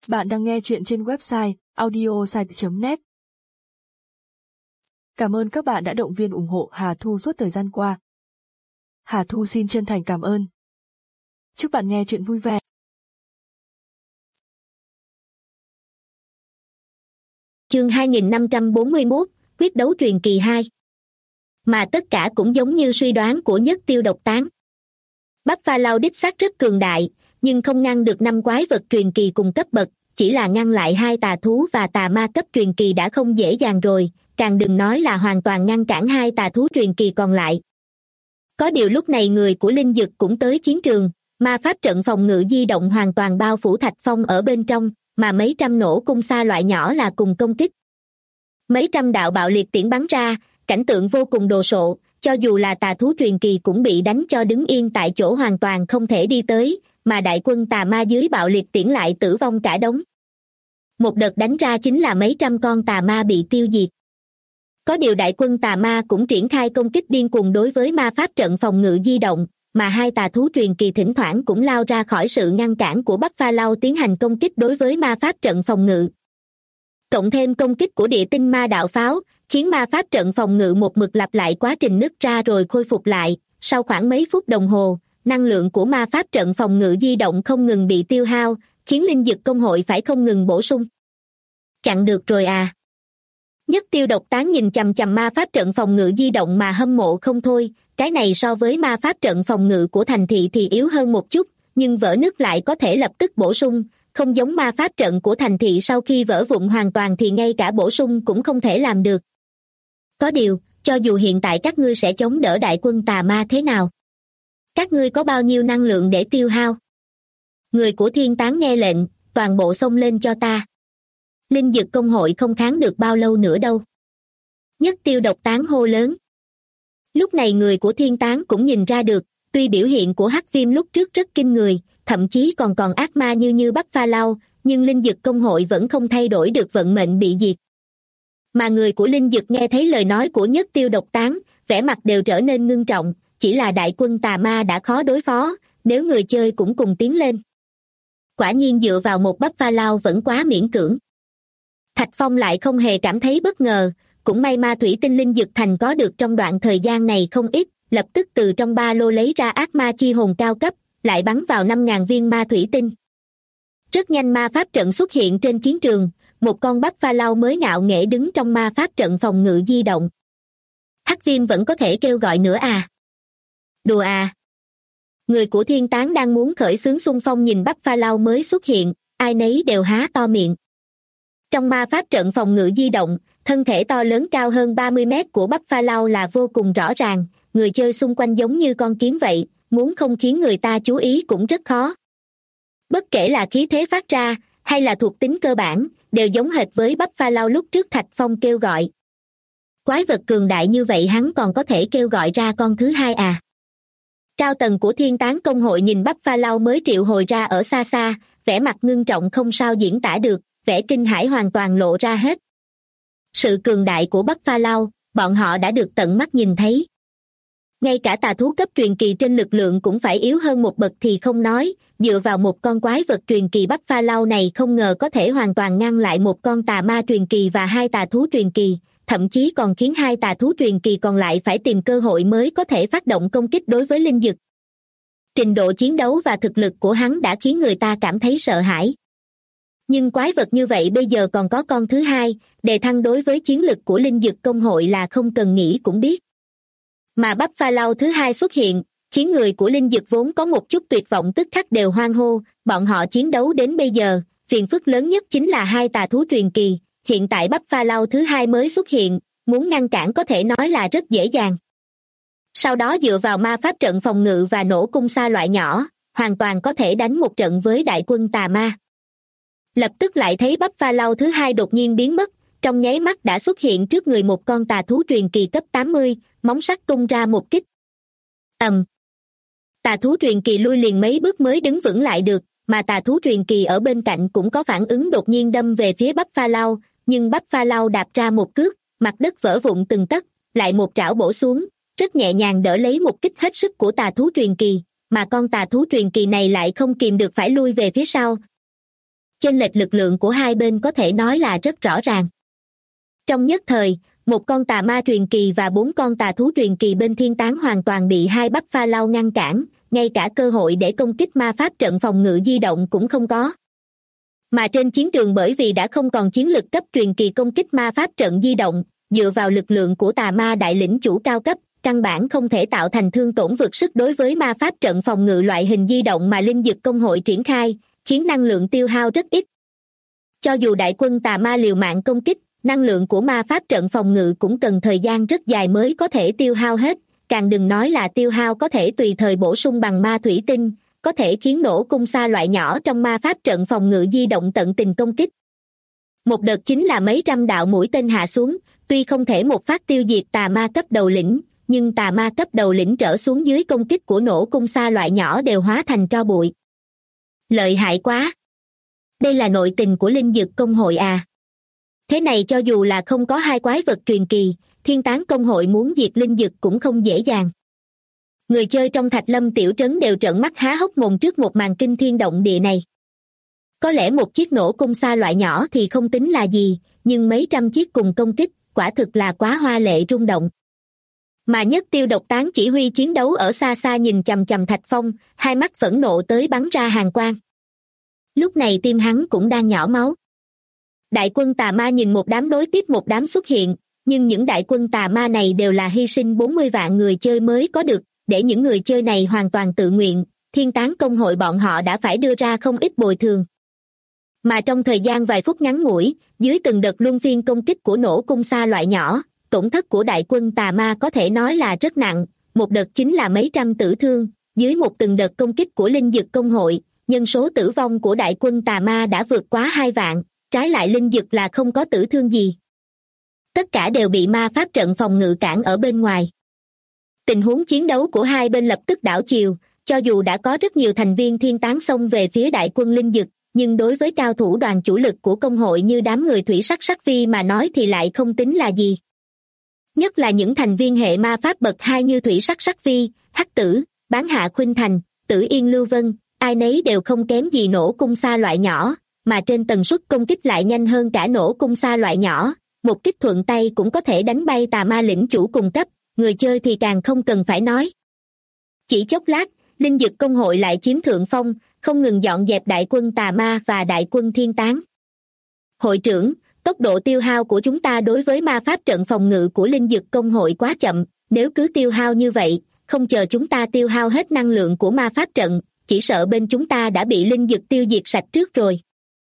Bạn đang nghe chuyện trên website audiosite.net. Cảm ơn các bạn đã động viên ủng hộ Hà Thu suốt thời gian qua. Hà Thu xin chân thành cảm ơn. Chúc bạn nghe chuyện vui vẻ. Chương 2541, quyết đấu truyền kỳ 2. Mà tất cả cũng giống như suy đoán của Nhất Tiêu Độc Tán. Buffalo đích xác rất cường đại, nhưng không ngăn được 5 quái vật truyền kỳ cùng cấp bậc, chỉ là ngăn lại 2 tà thú và tà ma cấp truyền kỳ đã không dễ dàng rồi, càng đừng nói là hoàn toàn ngăn cản 2 tà thú truyền kỳ còn lại. Có điều lúc này người của Linh Dực cũng tới chiến trường, ma pháp trận phòng ngự di động hoàn toàn bao phủ Thạch Phong ở bên trong, mà mấy trăm nổ cung xa loại nhỏ là cùng công kích. Mấy trăm đạo bạo liệt tiễn bắn ra, cảnh tượng vô cùng đồ sộ, cho dù là tà thú truyền kỳ cũng bị đánh cho đứng yên tại chỗ hoàn toàn không thể đi tới, mà đại quân tà ma dưới bạo liệt tiễn lại tử vong cả đống. Một đợt đánh ra chính là mấy trăm con tà ma bị tiêu diệt. Có điều đại quân tà ma cũng triển khai công kích điên cuồng đối với ma pháp trận phòng ngự di động, mà 2 tà thú truyền kỳ thỉnh thoảng cũng lao ra khỏi sự ngăn cản của Buffalo tiến hành công kích đối với ma pháp trận phòng ngự. Cộng thêm công kích của địa tinh ma đạo pháo, khiến ma pháp trận phòng ngự một mực lặp lại quá trình nứt ra rồi khôi phục lại. Sau khoảng mấy phút đồng hồ, năng lượng của ma pháp trận phòng ngự di động không ngừng bị tiêu hao, khiến Linh Dực công hội phải không ngừng bổ sung. Chặn được rồi à? Nhất Tiêu Độc Tán nhìn chằm chằm ma pháp trận phòng ngự di động mà hâm mộ không thôi, cái này so với ma pháp trận phòng ngự của thành thị thì yếu hơn một chút, nhưng vỡ nứt lại có thể lập tức bổ sung, không giống ma pháp trận của thành thị sau khi vỡ vụn hoàn toàn thì ngay cả bổ sung cũng không thể làm được. Có điều, cho dù hiện tại các ngươi sẽ chống đỡ đại quân tà ma thế nào? Các ngươi có bao nhiêu năng lượng để tiêu hao? Người của Thiên Tán nghe lệnh, toàn bộ xông lên cho ta. Linh Dực công hội không kháng được bao lâu nữa đâu. Nhất Tiêu Độc Tán hô lớn. Lúc này người của Thiên Tán cũng nhìn ra được, tuy biểu hiện của Hắc Viêm lúc trước rất kinh người, thậm chí còn ác ma như Buffalo, nhưng Linh Dực công hội vẫn không thay đổi được vận mệnh bị diệt. Mà người của Linh Dực nghe thấy lời nói của Nhất Tiêu Độc Tán, vẻ mặt đều trở nên ngưng trọng, chỉ là đại quân tà ma đã khó đối phó, nếu người chơi cũng cùng tiến lên. Quả nhiên dựa vào một Buffalo vẫn quá miễn cưỡng. Thạch Phong lại không hề cảm thấy bất ngờ, cũng may ma thủy tinh Linh Dực Thành có được trong đoạn thời gian này không ít, lập tức từ trong ba lô lấy ra ác ma chi hồn cao cấp, lại bắn vào 5.000 viên ma thủy tinh. Rất nhanh ma pháp trận xuất hiện trên chiến trường, một con Buffalo mới ngạo nghễ đứng trong ma pháp trận phòng ngự di động. Hắc Viêm vẫn có thể kêu gọi nữa à? Đùa à? Người của Thiên Tán đang muốn khởi xướng xung phong nhìn Buffalo mới xuất hiện, ai nấy đều há to miệng. Trong ma pháp trận phòng ngự di động, thân thể to lớn cao hơn 30 mét của Buffalo là vô cùng rõ ràng, người chơi xung quanh giống như con kiến vậy, muốn không khiến người ta chú ý cũng rất khó. Bất kể là khí thế phát ra, hay là thuộc tính cơ bản, đều giống hệt với Buffalo lúc trước Thạch Phong kêu gọi. Quái vật cường đại như vậy hắn còn có thể kêu gọi ra con thứ hai à? Cao tầng của Thiên Tán công hội nhìn Buffalo mới triệu hồi ra ở xa xa, vẻ mặt ngưng trọng không sao diễn tả được, vẻ kinh hãi hoàn toàn lộ ra hết. Sự cường đại của Buffalo, bọn họ đã được tận mắt nhìn thấy. Ngay cả tà thú cấp truyền kỳ trên lực lượng cũng phải yếu hơn một bậc thì không nói, dựa vào một con quái vật truyền kỳ Buffalo này không ngờ có thể hoàn toàn ngăn lại một con tà ma truyền kỳ và 2 tà thú truyền kỳ, thậm chí còn khiến 2 tà thú truyền kỳ còn lại phải tìm cơ hội mới có thể phát động công kích đối với Linh Dực. Trình độ chiến đấu và thực lực của hắn đã khiến người ta cảm thấy sợ hãi. Nhưng quái vật như vậy bây giờ còn có con thứ hai, đề thăng đối với chiến lực của Linh Dực công hội là không cần nghĩ cũng biết. Mà Buffalo thứ hai xuất hiện, khiến người của Linh Dực vốn có một chút tuyệt vọng tức khắc đều hoan hô, bọn họ chiến đấu đến bây giờ, phiền phức lớn nhất chính là 2 tà thú truyền kỳ, hiện tại Buffalo thứ hai mới xuất hiện, muốn ngăn cản có thể nói là rất dễ dàng. Sau đó dựa vào ma pháp trận phòng ngự và nổ cung xa loại nhỏ, hoàn toàn có thể đánh một trận với đại quân tà ma. Lập tức lại thấy Buffalo thứ hai đột nhiên biến mất, trong nháy mắt đã xuất hiện trước người một con tà thú truyền kỳ cấp 80, móng sắt tung ra một kích. Tà thú truyền kỳ lui liền mấy bước mới đứng vững lại được, mà tà thú truyền kỳ ở bên cạnh cũng có phản ứng đột nhiên đâm về phía Buffalo, nhưng Buffalo đạp ra một cước, mặt đất vỡ vụn từng tấc, lại một trảo bổ xuống, rất nhẹ nhàng đỡ lấy một kích hết sức của tà thú truyền kỳ, mà con tà thú truyền kỳ này lại không kìm được phải lui về phía sau. chênh lệch lực lượng của hai bên có thể nói là rất rõ ràng. Trong nhất thời, một con tà ma truyền kỳ và 4 con tà thú truyền kỳ bên thiên tán hoàn toàn bị hai Buffalo ngăn cản, ngay cả cơ hội để công kích ma pháp trận phòng ngự di động cũng không có. Mà trên chiến trường bởi vì đã không còn chiến lực cấp truyền kỳ công kích ma pháp trận di động, dựa vào lực lượng của tà ma đại lĩnh chủ cao cấp, căn bản không thể tạo thành thương tổn vượt sức đối với ma pháp trận phòng ngự loại hình di động mà linh dực công hội triển khai, khiến năng lượng tiêu hao rất ít. Cho dù đại quân tà ma liều mạng công kích, năng lượng của ma pháp trận phòng ngự cũng cần thời gian rất dài mới có thể tiêu hao hết, càng đừng nói là tiêu hao có thể tùy thời bổ sung bằng ma thủy tinh, có thể khiến nổ cung xa loại nhỏ trong ma pháp trận phòng ngự di động tận tình công kích. Một đợt chính là mấy trăm đạo mũi tên hạ xuống, tuy không thể một phát tiêu diệt tà ma cấp đầu lĩnh, nhưng tà ma cấp đầu lĩnh trở xuống dưới công kích của nổ cung xa loại nhỏ đều hóa thành tro bụi. Lợi hại quá! Đây là nội tình của linh dược công hội à? Thế này cho dù là không có hai quái vật truyền kỳ, thiên tán công hội muốn diệt linh dược cũng không dễ dàng. Người chơi trong Thạch Lâm tiểu trấn đều trợn mắt há hốc mồm trước một màn kinh thiên động địa này. Có lẽ một chiếc nổ cung xa loại nhỏ thì không tính là gì, nhưng mấy trăm chiếc cùng công kích, quả thực là quá hoa lệ rung động. Mà Nhất Tiêu Độc Tán chỉ huy chiến đấu ở xa xa nhìn chằm chằm Thạch Phong, hai mắt phẫn nộ tới bắn ra hàn quang. Lúc này tim hắn cũng đang nhỏ máu. Đại quân tà ma nhìn một đám đối tiếp một đám xuất hiện, nhưng những đại quân tà ma này đều là hy sinh 40 vạn người chơi mới có được, để những người chơi này hoàn toàn tự nguyện, thiên tán công hội bọn họ đã phải đưa ra không ít bồi thường. Mà trong thời gian vài phút ngắn ngủi, dưới từng đợt luân phiên công kích của nổ cung xa loại nhỏ, tổn thất của đại quân tà ma có thể nói là rất nặng, một đợt chính là mấy trăm tử thương, dưới một từng đợt công kích của linh dực công hội, nhân số tử vong của đại quân tà ma đã vượt quá 2 vạn, trái lại linh dực là không có tử thương gì. Tất cả đều bị ma pháp trận phòng ngự cản ở bên ngoài. Tình huống chiến đấu của hai bên lập tức đảo chiều, cho dù đã có rất nhiều thành viên thiên tán xông về phía đại quân linh dực, nhưng đối với cao thủ đoàn chủ lực của công hội như đám người thủy sắc sắc phi mà nói thì lại không tính là gì. Nhất là những thành viên hệ ma pháp bậc 2 như thủy sắc sắc phi, hắc tử, bán hạ khuynh thành, tử yên lưu vân, ai nấy đều không kém gì nổ cung xa loại nhỏ, mà trên tần suất công kích lại nhanh hơn cả nổ cung xa loại nhỏ, một kích thuận tay cũng có thể đánh bay tà ma lĩnh chủ cùng cấp, người chơi thì càng không cần phải nói. Chỉ chốc lát, linh dực công hội lại chiếm thượng phong, không ngừng dọn dẹp đại quân tà ma và đại quân thiên tán. Hội trưởng, tốc độ tiêu hao của chúng ta đối với ma pháp trận phòng ngự của linh dực công hội quá chậm, nếu cứ tiêu hao như vậy, không chờ chúng ta tiêu hao hết năng lượng của ma pháp trận, chỉ sợ bên chúng ta đã bị linh dực tiêu diệt sạch trước rồi.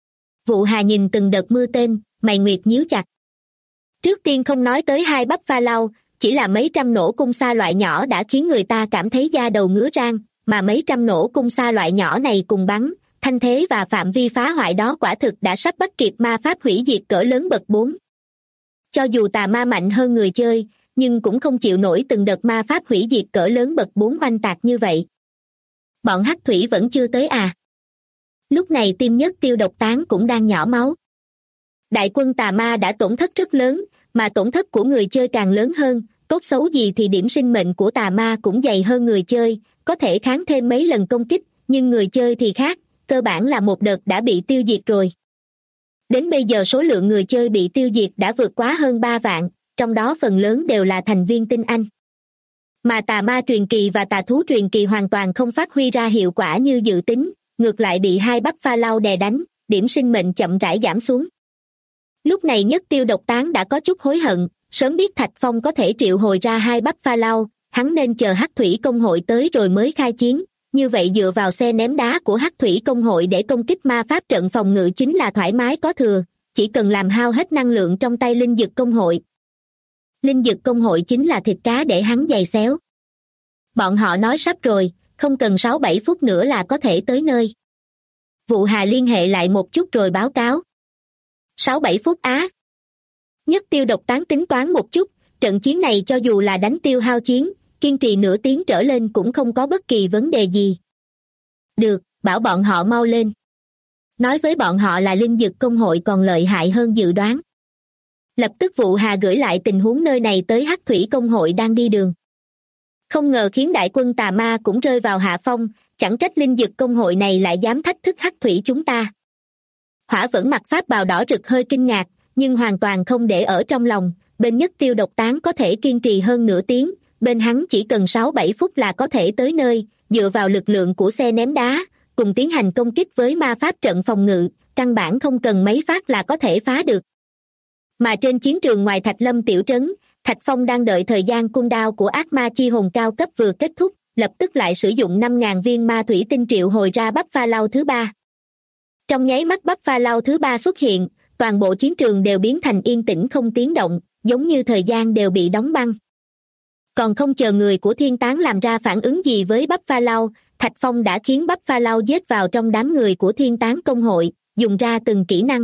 Vụ Hà nhìn từng đợt mưa tên, mày nguyệt nhíu chặt. Trước tiên không nói tới hai Buffalo, chỉ là mấy trăm nổ cung xa loại nhỏ đã khiến người ta cảm thấy da đầu ngứa rang, mà mấy trăm nổ cung xa loại nhỏ này cùng bắn, thanh thế và phạm vi phá hoại đó quả thực đã sắp bắt kịp ma pháp hủy diệt cỡ lớn bậc 4. Cho dù tà ma mạnh hơn người chơi, nhưng cũng không chịu nổi từng đợt ma pháp hủy diệt cỡ lớn bậc 4 oanh tạc như vậy. Bọn hắc thủy vẫn chưa tới à? Lúc này tim Nhất Tiêu Độc Tán cũng đang nhỏ máu. Đại quân tà ma đã tổn thất rất lớn, mà tổn thất của người chơi càng lớn hơn, tốt xấu gì thì điểm sinh mệnh của tà ma cũng dày hơn người chơi, có thể kháng thêm mấy lần công kích, nhưng người chơi thì khác, cơ bản là một đợt đã bị tiêu diệt rồi. Đến bây giờ số lượng người chơi bị tiêu diệt đã vượt quá hơn 3 vạn, trong đó phần lớn đều là thành viên tinh anh. Mà tà ma truyền kỳ và tà thú truyền kỳ hoàn toàn không phát huy ra hiệu quả như dự tính, ngược lại bị hai Buffalo đè đánh, điểm sinh mệnh chậm rãi giảm xuống. Lúc này Nhất Tiêu Độc Tán đã có chút hối hận, sớm biết Thạch Phong có thể triệu hồi ra hai Buffalo, hắn nên chờ hắc thủy công hội tới rồi mới khai chiến, như vậy dựa vào xe ném đá của hắc thủy công hội để công kích ma pháp trận phòng ngự chính là thoải mái có thừa, chỉ cần làm hao hết năng lượng trong tay linh dực công hội. Linh dực công hội chính là thịt cá để hắn giày xéo. Bọn họ nói sắp rồi, không cần 6-7 phút nữa là có thể tới nơi. Vụ Hà liên hệ lại một chút rồi báo cáo. 6-7 phút á. Nhất Tiêu Độc Tán tính toán một chút, trận chiến này cho dù là đánh tiêu hao chiến, kiên trì nửa tiếng trở lên cũng không có bất kỳ vấn đề gì. Được, bảo bọn họ mau lên. Nói với bọn họ là linh dực công hội còn lợi hại hơn dự đoán. Lập tức Vụ Hà gửi lại tình huống nơi này tới hắc thủy công hội đang đi đường. Không ngờ khiến đại quân tà ma cũng rơi vào hạ phong, chẳng trách linh dực công hội này lại dám thách thức hắc thủy chúng ta. Hỏa Vẫn mặc pháp bào đỏ rực hơi kinh ngạc, nhưng hoàn toàn không để ở trong lòng. Bên Nhất Tiêu Độc Tán có thể kiên trì hơn nửa tiếng, bên hắn chỉ cần 6-7 phút là có thể tới nơi, dựa vào lực lượng của xe ném đá, cùng tiến hành công kích với ma pháp trận phòng ngự, căn bản không cần mấy phát là có thể phá được. Mà trên chiến trường ngoài Thạch Lâm tiểu trấn, Thạch Phong đang đợi thời gian cooldown của ác ma chi hồn cao cấp vừa kết thúc, lập tức lại sử dụng 5.000 viên ma thủy tinh triệu hồi ra Buffalo thứ ba. Trong nháy mắt Buffalo thứ ba xuất hiện, toàn bộ chiến trường đều biến thành yên tĩnh không tiếng động, giống như thời gian đều bị đóng băng. Còn không chờ người của Thiên Tán làm ra phản ứng gì với Buffalo, Thạch Phong đã khiến Buffalo giết vào trong đám người của Thiên Tán công hội, dùng ra từng kỹ năng.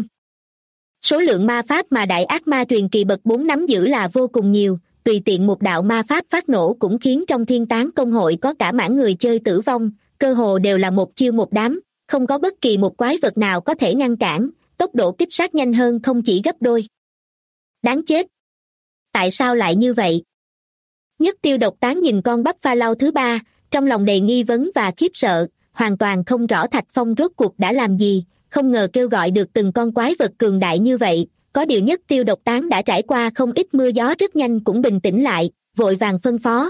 Số lượng ma pháp mà đại ác ma truyền kỳ bậc 4 nắm giữ là vô cùng nhiều, tùy tiện một đạo ma pháp phát nổ cũng khiến trong Thiên Tán công hội có cả mảng người chơi tử vong, cơ hồ đều là một chiêu một đám, không có bất kỳ một quái vật nào có thể ngăn cản, tốc độ kích sát nhanh hơn không chỉ gấp đôi. Đáng chết! Tại sao lại như vậy? Nhất Tiêu Độc Tán nhìn con Buffalo thứ ba, trong lòng đầy nghi vấn và khiếp sợ, hoàn toàn không rõ Thạch Phong rốt cuộc đã làm gì, không ngờ kêu gọi được từng con quái vật cường đại như vậy. Có điều Nhất Tiêu Độc Tán đã trải qua không ít mưa gió rất nhanh cũng bình tĩnh lại, vội vàng phân phó.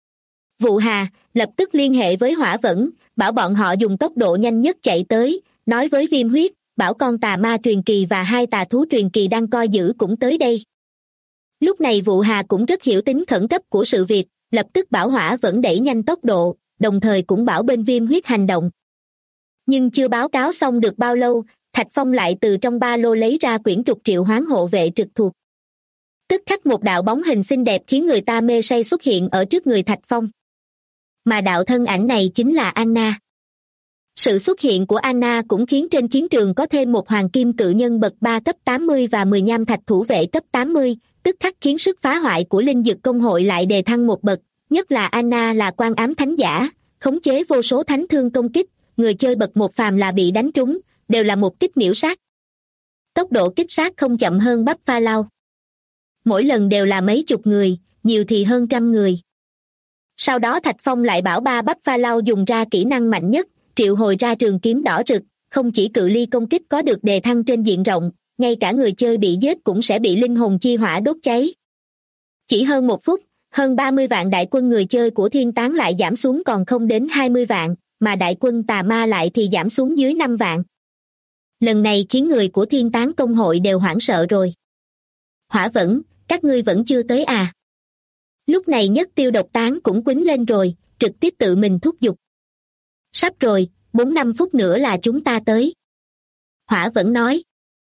Vụ Hà, lập tức liên hệ với Hỏa Vẫn, bảo bọn họ dùng tốc độ nhanh nhất chạy tới, nói với Viêm Huyết, bảo con tà ma truyền kỳ và 2 tà thú truyền kỳ đang coi giữ cũng tới đây. Lúc này Vụ Hà cũng rất hiểu tính khẩn cấp của sự việc, lập tức bảo Hỏa Vẫn đẩy nhanh tốc độ, đồng thời cũng bảo bên Viêm Huyết hành động. Nhưng chưa báo cáo xong được bao lâu, Thạch Phong lại từ trong ba lô lấy ra quyển trục triệu hoán hộ vệ trực thuộc. Tức khắc một đạo bóng hình xinh đẹp khiến người ta mê say xuất hiện ở trước người Thạch Phong. Mà đạo thân ảnh này chính là Anna. Sự xuất hiện của Anna cũng khiến trên chiến trường có thêm một hoàng kim cự nhân bậc 3 cấp 80 và 10 nham thạch thủ vệ cấp 80, tức khắc khiến sức phá hoại của linh dực công hội lại đề thăng một bậc, nhất là Anna là quan ám thánh giả, khống chế vô số thánh thương công kích, người chơi bậc 1 phàm là bị đánh trúng, đều là một kích miểu sát. Tốc độ kích sát không chậm hơn Buffalo. Mỗi lần đều là mấy chục người, nhiều thì hơn trăm người. Sau đó Thạch Phong lại bảo 3 Buffalo dùng ra kỹ năng mạnh nhất, triệu hồi ra trường kiếm đỏ rực, không chỉ cự ly công kích có được đề thăng trên diện rộng, ngay cả người chơi bị giết cũng sẽ bị linh hồn chi hỏa đốt cháy. Chỉ hơn 1 phút, hơn 30 vạn đại quân người chơi của Thiên Tán lại giảm xuống còn không đến 20 vạn, mà đại quân tà ma lại thì giảm xuống dưới 5 vạn. Lần này khiến người của Thiên Tán công hội đều hoảng sợ rồi. Hỏa Vẫn, các ngươi vẫn chưa tới à? Lúc này Nhất Tiêu Độc Tán cũng quýnh lên rồi, trực tiếp tự mình thúc giục. Sắp rồi, 4-5 phút nữa là chúng ta tới. Hỏa Vẫn nói.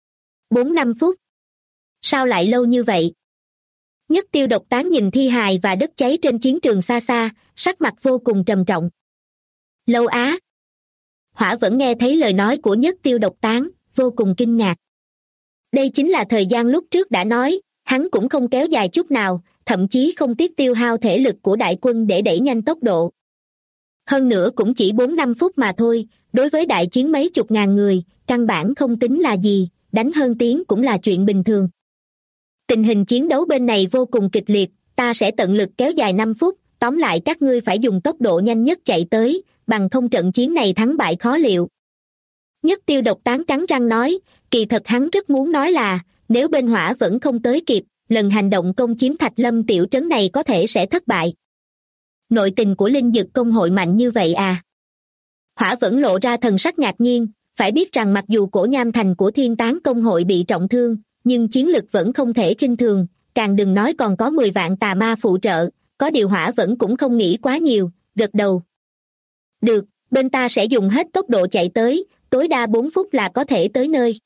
4-5 phút? Sao lại lâu như vậy? Nhất Tiêu Độc Tán nhìn thi hài và đất cháy trên chiến trường xa xa, sắc mặt vô cùng trầm trọng. Lâu á? Hỏa Vẫn nghe thấy lời nói của Nhất Tiêu Độc Tán, vô cùng kinh ngạc. Đây chính là thời gian lúc trước đã nói, hắn cũng không kéo dài chút nào, thậm chí không tiếc tiêu hao thể lực của đại quân để đẩy nhanh tốc độ. Hơn nữa cũng chỉ 4-5 phút mà thôi, đối với đại chiến mấy chục ngàn người, căn bản không tính là gì, đánh hơn tiếng cũng là chuyện bình thường. Tình hình chiến đấu bên này vô cùng kịch liệt, ta sẽ tận lực kéo dài 5 phút, tóm lại các ngươi phải dùng tốc độ nhanh nhất chạy tới, bằng không trận chiến này thắng bại khó liệu. Nhất Tiêu Độc Tán cắn răng nói, kỳ thật hắn rất muốn nói là, nếu bên Hỏa vẫn không tới kịp, lần hành động công chiếm Thạch Lâm tiểu trấn này có thể sẽ thất bại. Nội tình của linh dực công hội mạnh như vậy à? Hỏa vẫn lộ ra thần sắc ngạc nhiên, phải biết rằng mặc dù cổ nham thành của Thiên Tán công hội bị trọng thương, nhưng chiến lực vẫn không thể khinh thường, càng đừng nói còn có 10 vạn tà ma phụ trợ, có điều Hỏa vẫn cũng không nghĩ quá nhiều, gật đầu. Được, bên ta sẽ dùng hết tốc độ chạy tới, tối đa 4 phút là có thể tới nơi.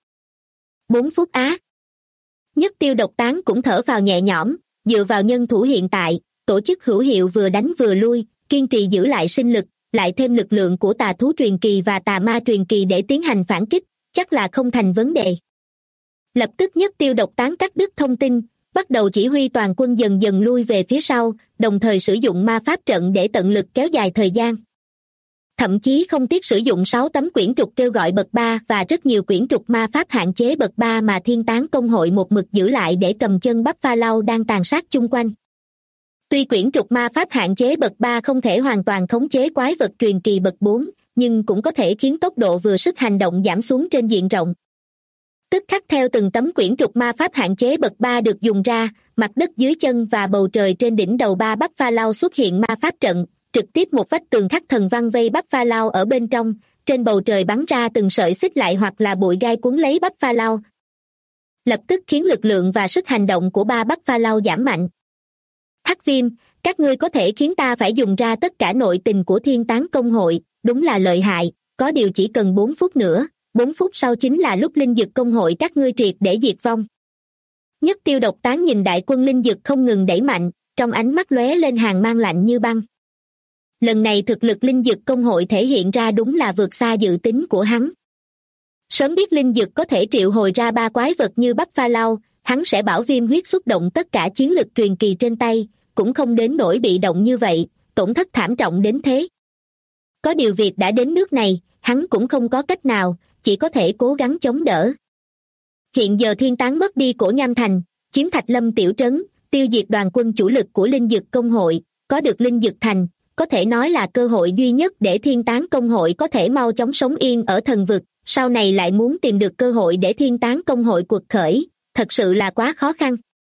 4 phút á? Nhất Tiêu Độc Tán cũng thở vào nhẹ nhõm, dựa vào nhân thủ hiện tại, tổ chức hữu hiệu vừa đánh vừa lui, kiên trì giữ lại sinh lực, lại thêm lực lượng của tà thú truyền kỳ và tà ma truyền kỳ để tiến hành phản kích, chắc là không thành vấn đề. Lập tức Nhất Tiêu Độc Tán cắt đứt thông tin, bắt đầu chỉ huy toàn quân dần dần lui về phía sau, đồng thời sử dụng ma pháp trận để tận lực kéo dài thời gian. Thậm chí không tiếc sử dụng 6 tấm quyển trục kêu gọi bậc 3 và rất nhiều quyển trục ma pháp hạn chế bậc 3 mà Thiên Tán công hội một mực giữ lại để cầm chân Buffalo đang tàn sát chung quanh. Tuy quyển trục ma pháp hạn chế bậc 3 không thể hoàn toàn khống chế quái vật truyền kỳ bậc 4, nhưng cũng có thể khiến tốc độ vừa sức hành động giảm xuống trên diện rộng. Tức khắc theo từng tấm quyển trục ma pháp hạn chế bậc 3 được dùng ra, mặt đất dưới chân và bầu trời trên đỉnh đầu ba Buffalo xuất hiện ma pháp trận, trực tiếp một vách tường khắc thần văn vây Buffalo ở bên trong, trên bầu trời bắn ra từng sợi xích lại hoặc là bụi gai cuốn lấy Buffalo, lập tức khiến lực lượng và sức hành động của ba Buffalo giảm mạnh. Hắc Viêm, các ngươi có thể khiến ta phải dùng ra tất cả nội tình của Thiên Tán Công hội, đúng là lợi hại, có điều chỉ cần 4 phút nữa, 4 phút sau chính là lúc linh dực công hội các ngươi triệt để diệt vong. Nhất Tiêu Độc Tán nhìn đại quân linh dực không ngừng đẩy mạnh, trong ánh mắt lóe lên hàn mang lạnh như băng. Lần này thực lực linh dực công hội thể hiện ra đúng là vượt xa dự tính của hắn. Sớm biết linh dực có thể triệu hồi ra ba quái vật như Buffalo, hắn sẽ bảo Viêm Huyết xuất động tất cả chiến lực truyền kỳ trên tay, cũng không đến nỗi bị động như vậy, tổn thất thảm trọng đến thế. Có điều việc đã đến nước này, hắn cũng không có cách nào, chỉ có thể cố gắng chống đỡ. Hiện giờ Thiên Tán mất đi Cổ Nham Thành, chiếm Thạch Lâm tiểu trấn, tiêu diệt đoàn quân chủ lực của linh dực công hội, có được linh dực thành, có thể nói là cơ hội duy nhất để Thiên Tán công hội có thể mau chóng sống yên ở thần vực, sau này lại muốn tìm được cơ hội để Thiên Tán công hội quật khởi, thật sự là quá khó khăn.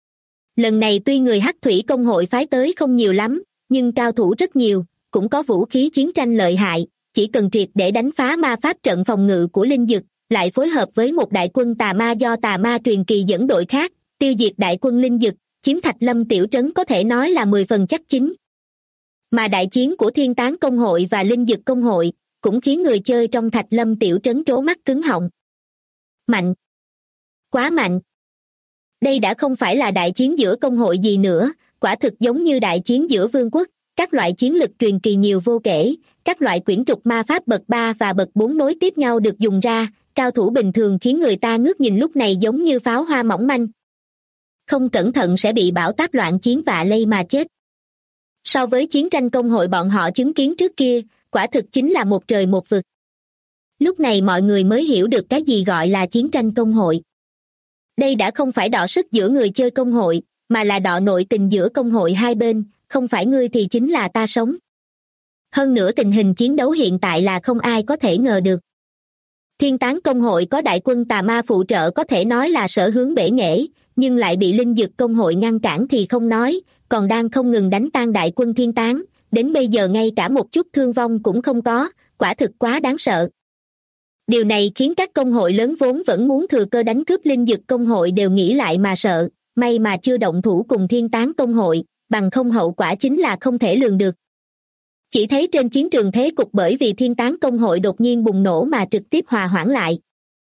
Lần này tuy người Hắc Thủy công hội phái tới không nhiều lắm, nhưng cao thủ rất nhiều, cũng có vũ khí chiến tranh lợi hại, chỉ cần triệt để đánh phá ma pháp trận phòng ngự của linh dực, lại phối hợp với một đại quân tà ma do tà ma truyền kỳ dẫn đội khác, tiêu diệt đại quân linh dực, chiếm Thạch Lâm tiểu trấn có thể nói là 10 phần chắc chín. Mà đại chiến của Thiên Tán công hội và linh dực công hội cũng khiến người chơi trong Thạch Lâm tiểu trấn trố mắt cứng họng. Mạnh! Quá mạnh! Đây đã không phải là đại chiến giữa công hội gì nữa, quả thực giống như đại chiến giữa vương quốc, các loại chiến lực truyền kỳ nhiều vô kể, các loại quyển trục ma pháp bậc 3 và bậc 4 nối tiếp nhau được dùng ra, cao thủ bình thường khiến người ta ngước nhìn lúc này giống như pháo hoa mỏng manh. Không cẩn thận sẽ bị bão táp loạn chiến vạ lây mà chết. So với chiến tranh công hội bọn họ chứng kiến trước kia, quả thực chính là một trời một vực. Lúc này mọi người mới hiểu được cái gì gọi là chiến tranh công hội. Đây đã không phải đọ sức giữa người chơi công hội, mà là đọ nội tình giữa công hội hai bên, không phải ngươi thì chính là ta sống. Hơn nữa tình hình chiến đấu hiện tại là không ai có thể ngờ được. Thiên Tán công hội có đại quân tà ma phụ trợ có thể nói là sở hướng bể nghệ, nhưng lại bị linh dực công hội ngăn cản thì không nói, còn đang không ngừng đánh tan đại quân Thiên Tán, đến bây giờ ngay cả một chút thương vong cũng không có, quả thực quá đáng sợ. Điều này khiến các công hội lớn vốn vẫn muốn thừa cơ đánh cướp linh dực công hội đều nghĩ lại mà sợ, may mà chưa động thủ cùng Thiên Tán công hội, bằng không hậu quả chính là không thể lường được. Chỉ thấy trên chiến trường thế cục bởi vì Thiên Tán công hội đột nhiên bùng nổ mà trực tiếp hòa hoãn lại.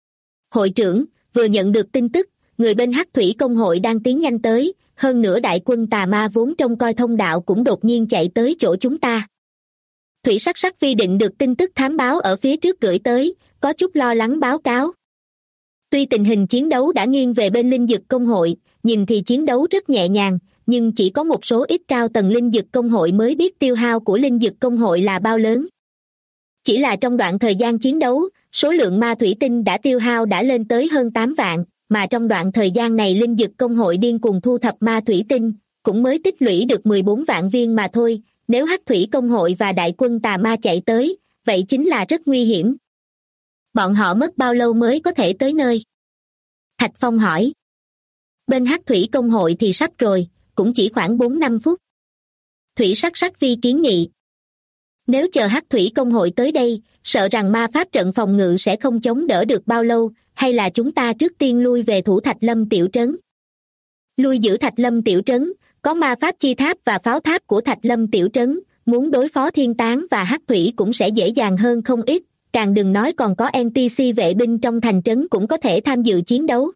Hội trưởng, vừa nhận được tin tức, người bên Hắc Thủy công hội đang tiến nhanh tới, hơn nữa đại quân tà ma vốn trông coi thông đạo cũng đột nhiên chạy tới chỗ chúng ta. Thủy Sắc Sắc Vi định được tin tức thám báo ở phía trước gửi tới, có chút lo lắng báo cáo. Tuy tình hình chiến đấu đã nghiêng về bên linh dực công hội, nhìn thì chiến đấu rất nhẹ nhàng, nhưng chỉ có một số ít cao tầng linh dực công hội mới biết tiêu hao của linh dực công hội là bao lớn. Chỉ là trong đoạn thời gian chiến đấu, số lượng ma thủy tinh đã tiêu hao đã lên tới hơn 8 vạn, mà trong đoạn thời gian này linh dực công hội điên cuồng thu thập ma thủy tinh, cũng mới tích lũy được 14 vạn viên mà thôi, nếu Hắc Thủy công hội và đại quân tà ma chạy tới, vậy chính là rất nguy hiểm. Bọn họ mất bao lâu mới có thể tới nơi? Thạch Phong hỏi. Bên Hắc Thủy công hội thì sắp rồi, cũng chỉ khoảng 4-5 phút. Thủy Sắc Sắc Vi kiến nghị. Nếu chờ Hắc Thủy công hội tới đây, sợ rằng ma pháp trận phòng ngự sẽ không chống đỡ được bao lâu, hay là chúng ta trước tiên lui về thủ Thạch Lâm tiểu trấn. Lui giữ Thạch Lâm tiểu trấn, có ma pháp chi tháp và pháo tháp của Thạch Lâm tiểu trấn, muốn đối phó Thiên Tán và Hắc Thủy cũng sẽ dễ dàng hơn không ít, càng đừng nói còn có NPC vệ binh trong thành trấn cũng có thể tham dự chiến đấu.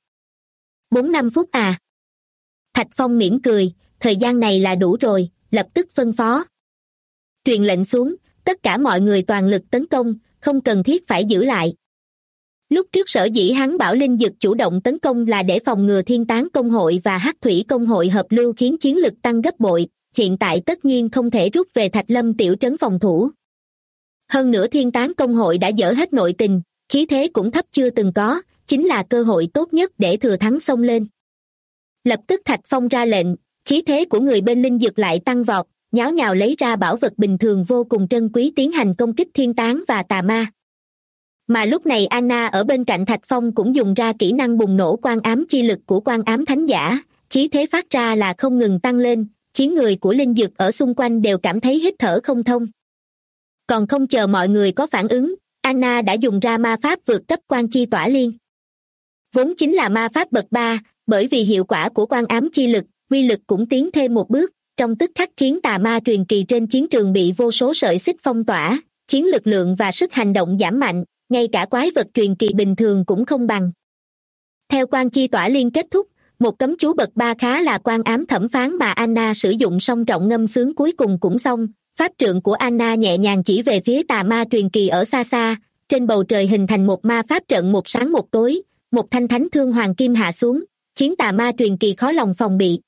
4-5 phút à? Thạch Phong mỉm cười, thời gian này là đủ rồi, lập tức phân phó. Truyền lệnh xuống, tất cả mọi người toàn lực tấn công, không cần thiết phải giữ lại. Lúc trước sở dĩ hắn bảo linh dực chủ động tấn công là để phòng ngừa Thiên Tán công hội và Hắc Thủy công hội hợp lưu khiến chiến lực tăng gấp bội, hiện tại tất nhiên không thể rút về Thạch Lâm tiểu trấn phòng thủ. Hơn nữa Thiên Tán công hội đã dỡ hết nội tình, khí thế cũng thấp chưa từng có, chính là cơ hội tốt nhất để thừa thắng xông lên. Lập tức Thạch Phong ra lệnh, khí thế của người bên linh dực lại tăng vọt, nháo nhào lấy ra bảo vật bình thường vô cùng trân quý tiến hành công kích Thiên Tán và tà ma. Mà lúc này Anna ở bên cạnh Thạch Phong cũng dùng ra kỹ năng bùng nổ quan ám chi lực của quan ám thánh giả, khí thế phát ra là không ngừng tăng lên, khiến người của linh dược ở xung quanh đều cảm thấy hít thở không thông. Còn không chờ mọi người có phản ứng, Anna đã dùng ra ma pháp vượt cấp quan chi tỏa liên. Vốn chính là ma pháp bậc 3, bởi vì hiệu quả của quan ám chi lực, uy lực cũng tiến thêm một bước, trong tức khắc khiến tà ma truyền kỳ trên chiến trường bị vô số sợi xích phong tỏa, khiến lực lượng và sức hành động giảm mạnh, ngay cả quái vật truyền kỳ bình thường cũng không bằng. Theo quan chi tỏa liên kết thúc, một cấm chú bậc 3 khá là quan ám thẩm phán mà Anna sử dụng song trọng ngâm sướng cuối cùng cũng xong, pháp trượng của Anna nhẹ nhàng chỉ về phía tà ma truyền kỳ ở xa xa, trên bầu trời hình thành một ma pháp trận một sáng một tối, một thanh thánh thương hoàng kim hạ xuống, khiến tà ma truyền kỳ khó lòng phòng bị.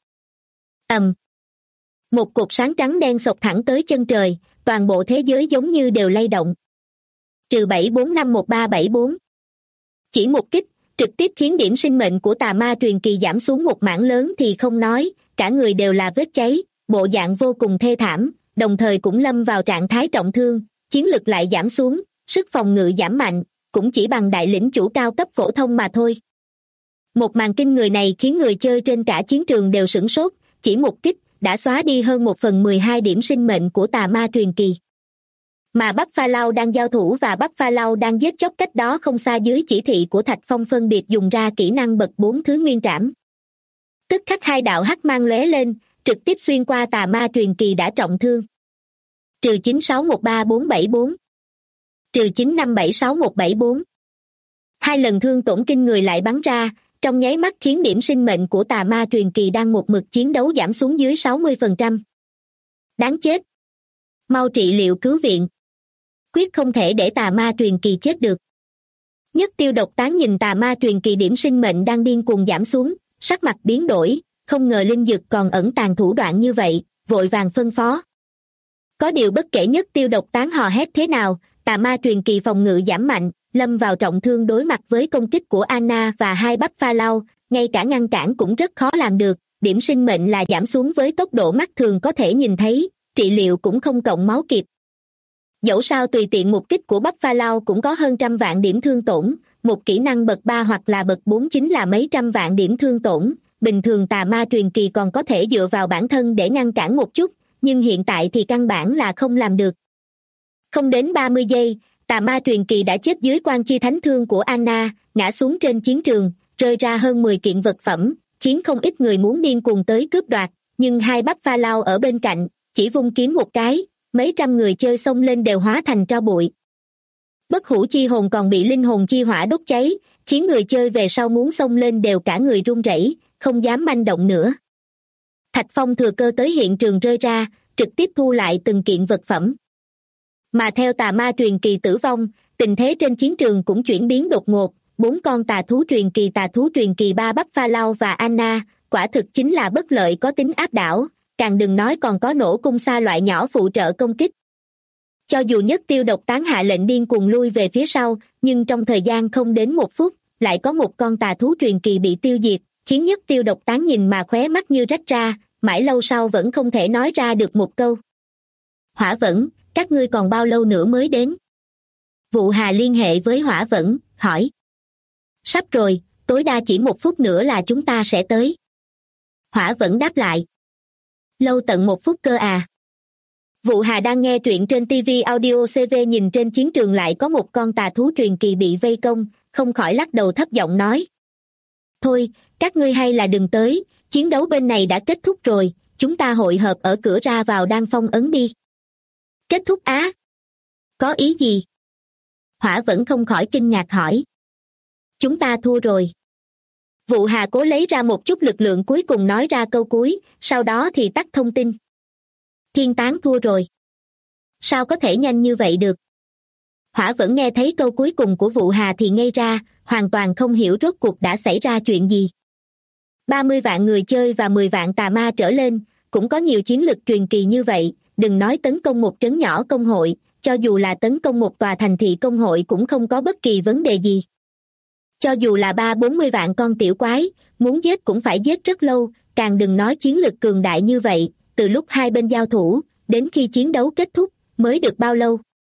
Một cột sáng trắng đen xộc thẳng tới chân trời, toàn bộ thế giới giống như đều lay động. Trừ 74551374. Chỉ một kích, trực tiếp khiến điểm sinh mệnh của tà ma truyền kỳ giảm xuống một mảng lớn thì không nói, cả người đều là vết cháy, bộ dạng vô cùng thê thảm, đồng thời cũng lâm vào trạng thái trọng thương, chiến lực lại giảm xuống, sức phòng ngự giảm mạnh, cũng chỉ bằng đại lĩnh chủ cao cấp phổ thông mà thôi. Một màn kinh người này khiến người chơi trên cả chiến trường đều sửng sốt, chỉ một kích đã xóa đi hơn 1/12 điểm sinh mệnh của tà ma truyền kỳ. Mà Buffalo đang giao thủ và Buffalo đang giết chóc cách đó không xa dưới chỉ thị của Thạch Phong phân biệt dùng ra kỹ năng bậc 4 thứ nguyên trảm. Tức khắc hai đạo hắc mang lóe lên, trực tiếp xuyên qua tà ma truyền kỳ đã trọng thương. Trừ 961344. Trừ 95761174. Hai lần thương tổn kinh người lại bắn ra, trong nháy mắt khiến điểm sinh mệnh của tà ma truyền kỳ đang một mực chiến đấu giảm xuống dưới 60%. Đáng chết! Mau trị liệu cứu viện. Quyết không thể để tà ma truyền kỳ chết được. Nhất Tiêu độc tán nhìn tà ma truyền kỳ điểm sinh mệnh đang điên cuồng giảm xuống, sắc mặt biến đổi, không ngờ linh dực còn ẩn tàng thủ đoạn như vậy, vội vàng phân phó. Có điều bất kể Nhất Tiêu độc tán hò hét thế nào, tà ma truyền kỳ phòng ngự giảm mạnh, lâm vào trọng thương đối mặt với công kích của Anna và hai Buffalo, ngay cả ngăn cản cũng rất khó làm được, điểm sinh mệnh là giảm xuống với tốc độ mắt thường có thể nhìn thấy, trị liệu cũng không cộng máu kịp. Dẫu sao tùy tiện một kích của Buffalo cũng có hơn 100 vạn điểm thương tổn, một kỹ năng bậc 3 hoặc là bậc 4 chính là mấy trăm vạn điểm thương tổn, bình thường tà ma truyền kỳ còn có thể dựa vào bản thân để ngăn cản một chút, nhưng hiện tại thì căn bản là không làm được. Không đến 30 giây, tà ma truyền kỳ đã chết dưới quan chi thánh thương của Anna, ngã xuống trên chiến trường, rơi ra hơn 10 kiện vật phẩm, khiến không ít người muốn điên cuồng tới cướp đoạt, nhưng hai Buffalo ở bên cạnh, chỉ vung kiếm một cái, mấy trăm người chơi xông lên đều hóa thành tro bụi. Bất hủ chi hồn còn bị linh hồn chi hỏa đốt cháy, khiến người chơi về sau muốn xông lên đều cả người run rẩy, không dám manh động nữa. Thạch Phong thừa cơ tới hiện trường rơi ra, trực tiếp thu lại từng kiện vật phẩm. Mà theo tà ma truyền kỳ tử vong, tình thế trên chiến trường cũng chuyển biến đột ngột, 4 con tà thú truyền kỳ 3 Buffalo và Anna, quả thực chính là bất lợi có tính áp đảo, càng đừng nói còn có nổ cung xa loại nhỏ phụ trợ công kích. Cho dù Nhất Tiêu độc tán hạ lệnh điên cuồng lui về phía sau, nhưng trong thời gian không đến 1 phút, lại có một con tà thú truyền kỳ bị tiêu diệt, khiến Nhất Tiêu độc tán nhìn mà khóe mắt như rách ra, mãi lâu sau vẫn không thể nói ra được một câu. Hỏa Vẫn, các ngươi còn bao lâu nữa mới đến? Vụ Hà liên hệ với Hỏa Vẫn, hỏi. Sắp rồi, tối đa chỉ 1 phút nữa là chúng ta sẽ tới. Hỏa Vẫn đáp lại. Lâu tận 1 phút cơ à? Vụ Hà đang nghe truyện trên TV Audio CV nhìn trên chiến trường lại có một con tà thú truyền kỳ bị vây công, không khỏi lắc đầu thấp giọng nói. Thôi, các ngươi hay là đừng tới, chiến đấu bên này đã kết thúc rồi, chúng ta hội hợp ở cửa ra vào Đan Phong ấn đi. Kết thúc á? Có ý gì? Hỏa Vẫn không khỏi kinh ngạc hỏi. Chúng ta thua rồi. Vụ Hà cố lấy ra một chút lực lượng cuối cùng nói ra câu cuối, sau đó thì tắt thông tin. Thiên tán thua rồi. Sao có thể nhanh như vậy được? Hỏa Vẫn nghe thấy câu cuối cùng của Vụ Hà thì ngây ra, hoàn toàn không hiểu rốt cuộc đã xảy ra chuyện gì. 30 vạn người chơi và 10 vạn tà ma trở lên, cũng có nhiều chiến lực truyền kỳ như vậy, đừng nói tấn công một trấn nhỏ công hội, cho dù là tấn công một tòa thành thị công hội cũng không có bất kỳ vấn đề gì. Cho dù là 30-40 vạn con tiểu quái, muốn giết cũng phải giết rất lâu, càng đừng nói chiến lực cường đại như vậy, từ lúc hai bên giao thủ, đến khi chiến đấu kết thúc, mới được bao lâu.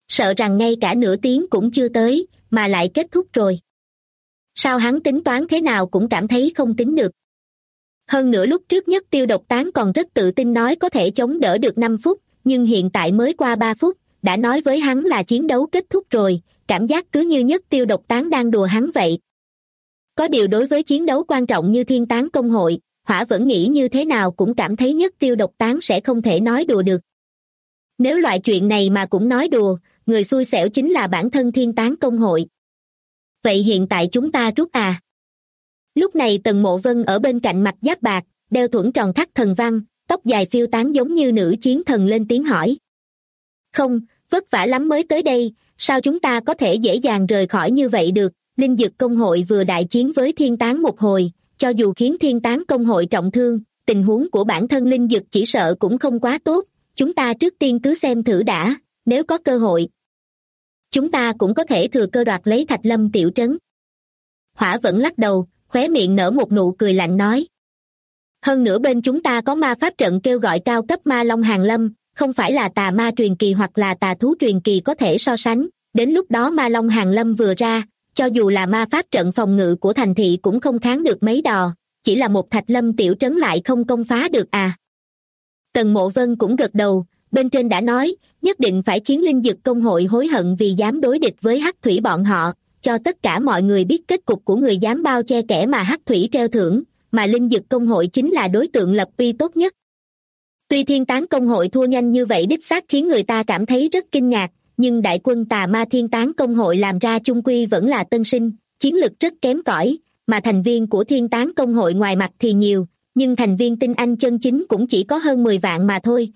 Sợ rằng ngay cả nửa tiếng cũng chưa tới, mà lại kết thúc rồi. Sao hắn tính toán thế nào cũng cảm thấy không tính được. Hơn nữa lúc trước Nhất Tiêu độc tán còn rất tự tin nói có thể chống đỡ được 5 phút, nhưng hiện tại mới qua 3 phút, đã nói với hắn là chiến đấu kết thúc rồi, cảm giác cứ như Nhất Tiêu độc tán đang đùa hắn vậy. Có điều đối với chiến đấu quan trọng như Thiên Tán Công Hội, Hỏa vẫn nghĩ như thế nào cũng cảm thấy Nhất Tiêu độc tán sẽ không thể nói đùa được. Nếu loại chuyện này mà cũng nói đùa, người xui xẻo chính là bản thân Thiên Tán Công Hội. Vậy hiện tại chúng ta rút à? Lúc này Tần Mộ Vân ở bên cạnh mặt giáp bạc, đeo thuẫn tròn thắt thần văn, tóc dài phiêu tán giống như nữ chiến thần lên tiếng hỏi. Không, vất vả lắm mới tới đây, sao chúng ta có thể dễ dàng rời khỏi như vậy được? Linh Dực Công Hội vừa đại chiến với Thiên Tán một hồi, cho dù khiến Thiên Tán Công Hội trọng thương, tình huống của bản thân Linh Dực chỉ sợ cũng không quá tốt, chúng ta trước tiên cứ xem thử đã, nếu có cơ hội. Chúng ta cũng có thể thừa cơ đoạt lấy Thạch Lâm tiểu trấn. Hỏa vẫn lắc đầu, khóe miệng nở một nụ cười lạnh nói. Hơn nữa bên chúng ta có ma pháp trận kêu gọi cao cấp ma long hàng lâm, không phải là tà ma truyền kỳ hoặc là tà thú truyền kỳ có thể so sánh, đến lúc đó ma long hàng lâm vừa ra, cho dù là ma pháp trận phòng ngự của thành thị cũng không kháng được mấy đò, chỉ là một Thạch Lâm tiểu trấn lại không công phá được à. Tần Mộ Vân cũng gật đầu, bên trên đã nói, nhất định phải khiến Linh Dực Công Hội hối hận vì dám đối địch với Hắc Thủy bọn họ, cho tất cả mọi người biết kết cục của người dám bao che kẻ mà Hắc Thủy treo thưởng, mà Linh Dực Công Hội chính là đối tượng lập uy tốt nhất. Tuy Thiên Tán Công Hội thua nhanh như vậy đích xác khiến người ta cảm thấy rất kinh ngạc, nhưng đại quân tà ma Thiên Tán Công Hội làm ra chung quy vẫn là tân sinh, chiến lực rất kém cỏi, mà thành viên của Thiên Tán Công Hội ngoài mặt thì nhiều, nhưng thành viên tinh anh chân chính cũng chỉ có hơn 10 vạn mà thôi.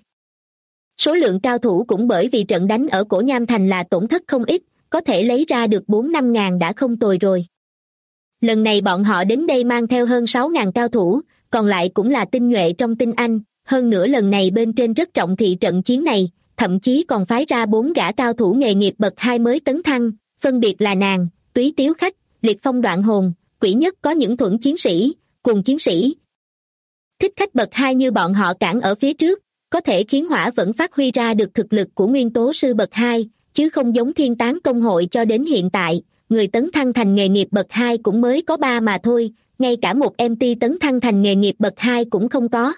Số lượng cao thủ cũng bởi vì trận đánh ở Cổ Nham Thành là tổn thất không ít, có thể lấy ra được 4-5 ngàn đã không tồi rồi. Lần này bọn họ đến đây mang theo hơn 6 ngàn cao thủ, còn lại cũng là tinh nhuệ trong tinh anh, hơn nữa lần này bên trên rất trọng thị trận chiến này, thậm chí còn phái ra 4 gã cao thủ nghề nghiệp bậc 2 mới tấn thăng, phân biệt là nàng, Túy Tiếu Khách, Liệt Phong Đoạn Hồn, Quỷ Nhất có những thuẫn chiến sĩ, cùng chiến sĩ. Thích Khách bậc 2 như bọn họ cản ở phía trước, có thể khiến Hỏa vẫn phát huy ra được thực lực của nguyên tố sư bậc 2, chứ không giống Thiên Tán Công Hội cho đến hiện tại, người tấn thăng thành nghề nghiệp bậc 2 cũng mới có 3 mà thôi, ngay cả một MT tấn thăng thành nghề nghiệp bậc 2 cũng không có.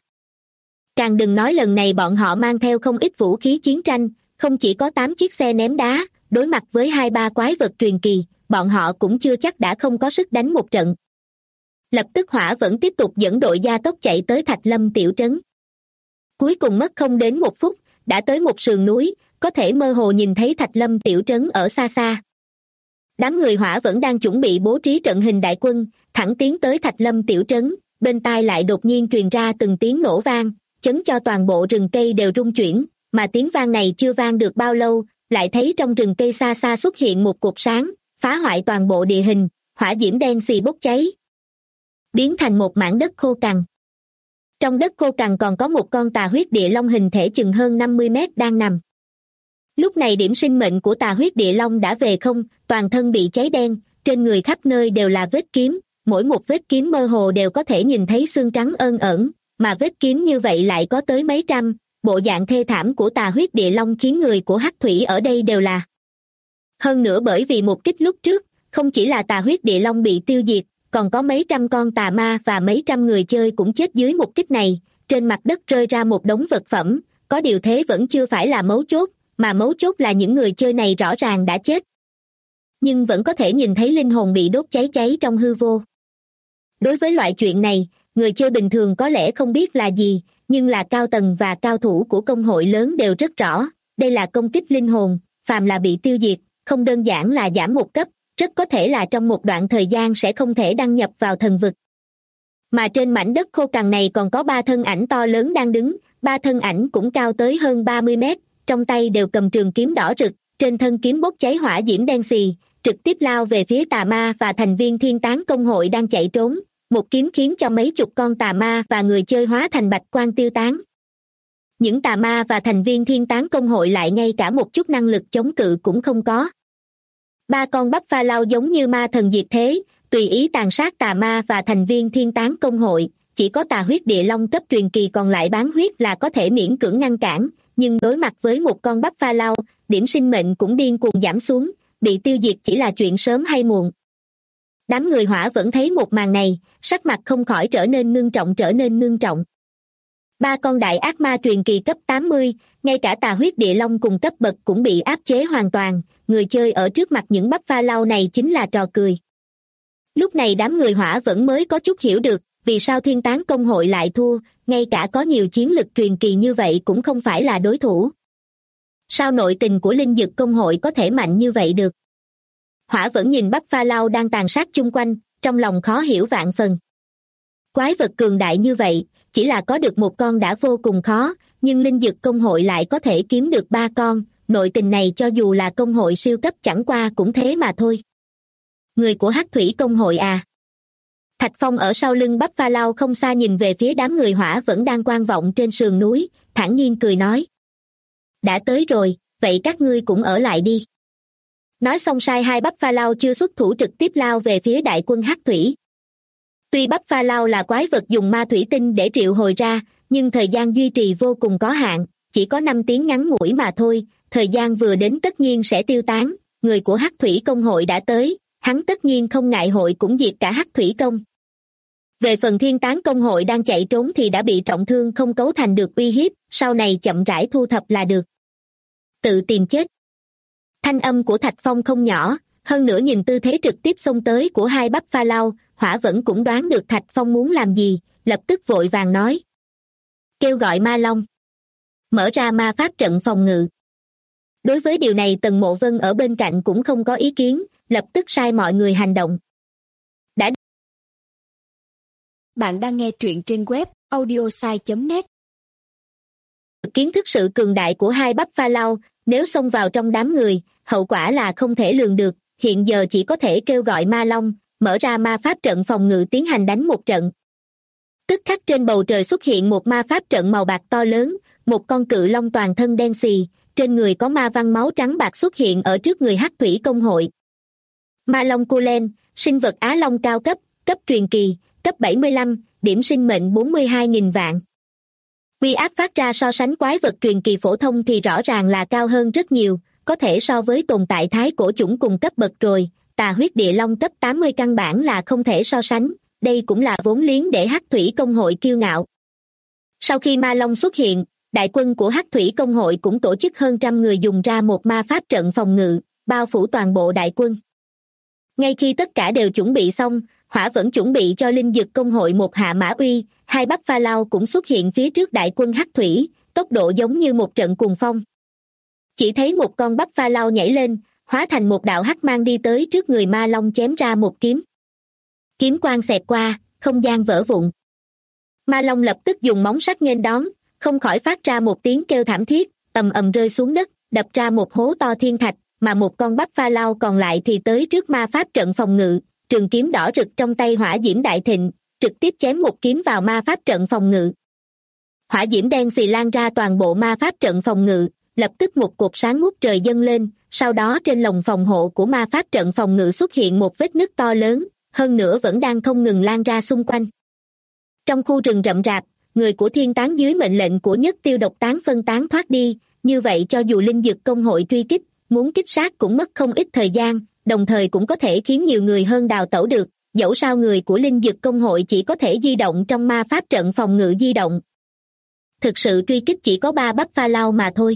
Càng đừng nói lần này bọn họ mang theo không ít vũ khí chiến tranh, không chỉ có 8 chiếc xe ném đá, đối mặt với 2-3 quái vật truyền kỳ, bọn họ cũng chưa chắc đã không có sức đánh một trận. Lập tức Hỏa vẫn tiếp tục dẫn đội gia tốc chạy tới Thạch Lâm tiểu trấn. Cuối cùng mất không đến 1 phút, đã tới một sườn núi, có thể mơ hồ nhìn thấy Thạch Lâm tiểu trấn ở xa xa. Đám người Hỏa vẫn đang chuẩn bị bố trí trận hình đại quân, thẳng tiến tới Thạch Lâm tiểu trấn, bên tai lại đột nhiên truyền ra từng tiếng nổ vang, chấn cho toàn bộ rừng cây đều rung chuyển, mà tiếng vang này chưa vang được bao lâu, lại thấy trong rừng cây xa xa xuất hiện một cột sáng, phá hoại toàn bộ địa hình, hỏa diễm đen xì bốc cháy, biến thành một mảng đất khô cằn. Trong đất khô cằn còn có một con tà huyết địa long hình thể chừng hơn 50 mét đang nằm. Lúc này điểm sinh mệnh của tà huyết địa long đã về không, toàn thân bị cháy đen, trên người khắp nơi đều là vết kiếm, mỗi một vết kiếm mơ hồ đều có thể nhìn thấy xương trắng ơn ẩn, mà vết kiếm như vậy lại có tới mấy trăm, bộ dạng thê thảm của tà huyết địa long khiến người của Hắc Thủy ở đây đều là. Hơn nữa bởi vì một kích lúc trước, không chỉ là tà huyết địa long bị tiêu diệt, còn có mấy trăm con tà ma và mấy trăm người chơi cũng chết dưới một kích này, trên mặt đất rơi ra một đống vật phẩm, có điều thế vẫn chưa phải là mấu chốt, mà mấu chốt là những người chơi này rõ ràng đã chết. Nhưng vẫn có thể nhìn thấy linh hồn bị đốt cháy cháy trong hư vô. Đối với loại chuyện này, người chơi bình thường có lẽ không biết là gì, nhưng là cao tầng và cao thủ của công hội lớn đều rất rõ, đây là công kích linh hồn, phàm là bị tiêu diệt, không đơn giản là giảm một cấp, rất có thể là trong một đoạn thời gian sẽ không thể đăng nhập vào thần vực. Mà trên mảnh đất khô cằn này còn có 3 thân ảnh to lớn đang đứng, 3 thân ảnh cũng cao tới hơn 30 mét, trong tay đều cầm trường kiếm đỏ rực, trên thân kiếm bốc cháy hỏa diễm đen xì, trực tiếp lao về phía tà ma và thành viên Thiên Tán Công Hội đang chạy trốn, một kiếm khiến cho mấy chục con tà ma và người chơi hóa thành bạch quang tiêu tán. Những tà ma và thành viên Thiên Tán Công Hội lại ngay cả một chút năng lực chống cự cũng không có. 3 con bắp pha lao giống như ma thần diệt thế, tùy ý tàn sát tà ma và thành viên Thiên Tán Công Hội, chỉ có tà huyết địa long cấp truyền kỳ còn lại bán huyết là có thể miễn cưỡng ngăn cản, nhưng đối mặt với một con bắp pha lao, điểm sinh mệnh cũng điên cuồng giảm xuống, bị tiêu diệt chỉ là chuyện sớm hay muộn. Đám người hỏa vẫn thấy một màn này, sắc mặt không khỏi trở nên ngưng trọng. 3 con đại ác ma truyền kỳ cấp 80, ngay cả tà huyết địa long cùng cấp bậc cũng bị áp chế hoàn toàn, người chơi ở trước mặt những Buffalo này chính là trò cười. Lúc này đám người hỏa vẫn mới có chút hiểu được, vì sao Thiên Tán Công hội lại thua, ngay cả có nhiều chiến lực truyền kỳ như vậy cũng không phải là đối thủ. Sao nội tình của Linh Dực Công hội có thể mạnh như vậy được? Hỏa vẫn nhìn Buffalo đang tàn sát chung quanh, trong lòng khó hiểu vạn phần. Quái vật cường đại như vậy, chỉ là có được một con đã vô cùng khó, nhưng Linh Dực Công hội lại có thể kiếm được 3 con, nội tình này cho dù là công hội siêu cấp chẳng qua cũng thế mà thôi. Người của Hắc Thủy Công hội à? Thạch Phong ở sau lưng Buffalo không xa nhìn về phía đám người hỏa vẫn đang quan vọng trên sườn núi, thản nhiên cười nói. Đã tới rồi, vậy các ngươi cũng ở lại đi. Nói xong sai hai Buffalo chưa xuất thủ trực tiếp lao về phía đại quân Hắc Thủy. Tuy Buffalo là quái vật dùng ma thủy tinh để triệu hồi ra, nhưng thời gian duy trì vô cùng có hạn, chỉ có 5 tiếng ngắn ngủi mà thôi, thời gian vừa đến tất nhiên sẽ tiêu tán, người của Hắc Thủy Công hội đã tới, hắn tất nhiên không ngại hội cũng diệt cả Hắc Thủy Công. Về phần Thiên Tán Công hội đang chạy trốn thì đã bị trọng thương không cấu thành được uy hiếp, sau này chậm rãi thu thập là được. Tự tìm chết. Thanh âm của Thạch Phong không nhỏ, hơn nữa nhìn tư thế trực tiếp xông tới của hai Buffalo, Hỏa vẫn cũng đoán được Thạch Phong muốn làm gì, lập tức vội vàng nói. Kêu gọi ma long. Mở ra ma pháp trận phòng ngự. Đối với điều này Tần Mộ Vân ở bên cạnh cũng không có ý kiến, lập tức sai mọi người hành động. Bạn đang nghe truyện trên web audiosai.net. Kiến thức sự cường đại của hai Buffalo, nếu xông vào trong đám người, hậu quả là không thể lường được, hiện giờ chỉ có thể kêu gọi ma long, mở ra ma pháp trận phòng ngự tiến hành đánh một trận. Tức khắc trên bầu trời xuất hiện một ma pháp trận màu bạc to lớn, một con cự long toàn thân đen xì, trên người có ma văn máu trắng bạc xuất hiện ở trước người Hắc Thủy Công hội. Ma long Kulen, sinh vật Á Long cao cấp, cấp truyền kỳ, cấp 75, điểm sinh mệnh 42.000 vạn. Uy áp phát ra so sánh quái vật truyền kỳ phổ thông thì rõ ràng là cao hơn rất nhiều, có thể so với tồn tại thái cổ chủng cùng cấp bậc rồi, tà huyết địa long cấp 80 căn bản là không thể so sánh, đây cũng là vốn liếng để Hắc Thủy Công hội kiêu ngạo. Sau khi ma long xuất hiện, đại quân của Hắc Thủy Công hội cũng tổ chức hơn 100 người dùng ra một ma pháp trận phòng ngự, bao phủ toàn bộ đại quân. Ngay khi tất cả đều chuẩn bị xong, Hỏa vẫn chuẩn bị cho Linh Dực Công hội một hạ mã uy, hai Buffalo cũng xuất hiện phía trước đại quân Hắc Thủy, tốc độ giống như một trận cuồng phong. Chỉ thấy một con Buffalo nhảy lên, hóa thành một đạo hắc mang đi tới trước người ma long chém ra một kiếm. Kiếm quang xẹt qua, không gian vỡ vụn. Ma long lập tức dùng móng sắt nghênh đón, không khỏi phát ra một tiếng kêu thảm thiết, ầm ầm rơi xuống đất, đập ra một hố to thiên thạch, mà một con Buffalo còn lại thì tới trước ma pháp trận phòng ngự, trường kiếm đỏ rực trong tay hỏa diễm đại thịnh, trực tiếp chém một kiếm vào ma pháp trận phòng ngự. Hỏa diễm đen xì lan ra toàn bộ ma pháp trận phòng ngự, lập tức một cột sáng ngút trời dâng lên, sau đó trên lồng phòng hộ của ma pháp trận phòng ngự xuất hiện một vết nứt to lớn, hơn nữa vẫn đang không ngừng lan ra xung quanh. Trong khu rừng rậm rạp, người của Thiên Tán dưới mệnh lệnh của Nhất Tiêu độc tán phân tán thoát đi, như vậy cho dù Linh Dực Công hội truy kích, muốn kích sát cũng mất không ít thời gian, đồng thời cũng có thể khiến nhiều người hơn đào tẩu được, dẫu sao người của Linh Dực Công hội chỉ có thể di động trong ma pháp trận phòng ngự di động. Thực sự truy kích chỉ có 3 Buffalo mà thôi.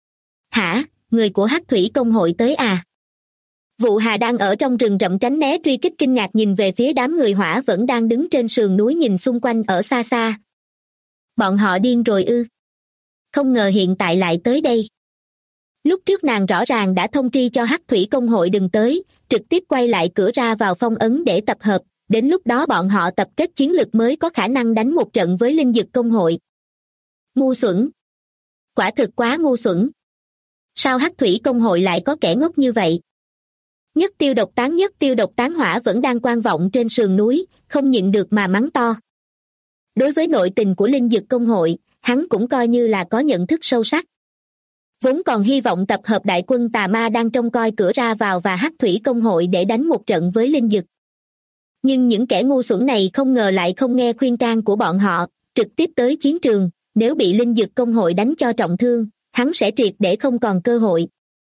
Hả, người của Hắc Thủy Công hội tới à? Vụ Hà đang ở trong rừng rậm tránh né truy kích kinh ngạc nhìn về phía đám người hỏa vẫn đang đứng trên sườn núi nhìn xung quanh ở xa xa. Bọn họ điên rồi ư? Không ngờ hiện tại lại tới đây. Lúc trước nàng rõ ràng đã thông tri cho Hắc Thủy Công hội đừng tới, trực tiếp quay lại cửa ra vào phong ấn để tập hợp, đến lúc đó bọn họ tập kết chiến lực mới có khả năng đánh một trận với Linh Dực Công hội. Ngu xuẩn. Quả thực quá ngu xuẩn. Sao Hắc Thủy Công hội lại có kẻ ngốc như vậy? Nhất Tiêu độc tán hỏa vẫn đang quan vọng trên sườn núi, không nhịn được mà mắng to. Đối với nội tình của Linh Dực Công hội, hắn cũng coi như là có nhận thức sâu sắc. Vốn còn hy vọng tập hợp đại quân tà ma đang trông coi cửa ra vào và Hắc Thủy Công hội để đánh một trận với Linh Dực. Nhưng những kẻ ngu xuẩn này không ngờ lại không nghe khuyên can của bọn họ, trực tiếp tới chiến trường, nếu bị Linh Dực Công hội đánh cho trọng thương, hắn sẽ triệt để không còn cơ hội.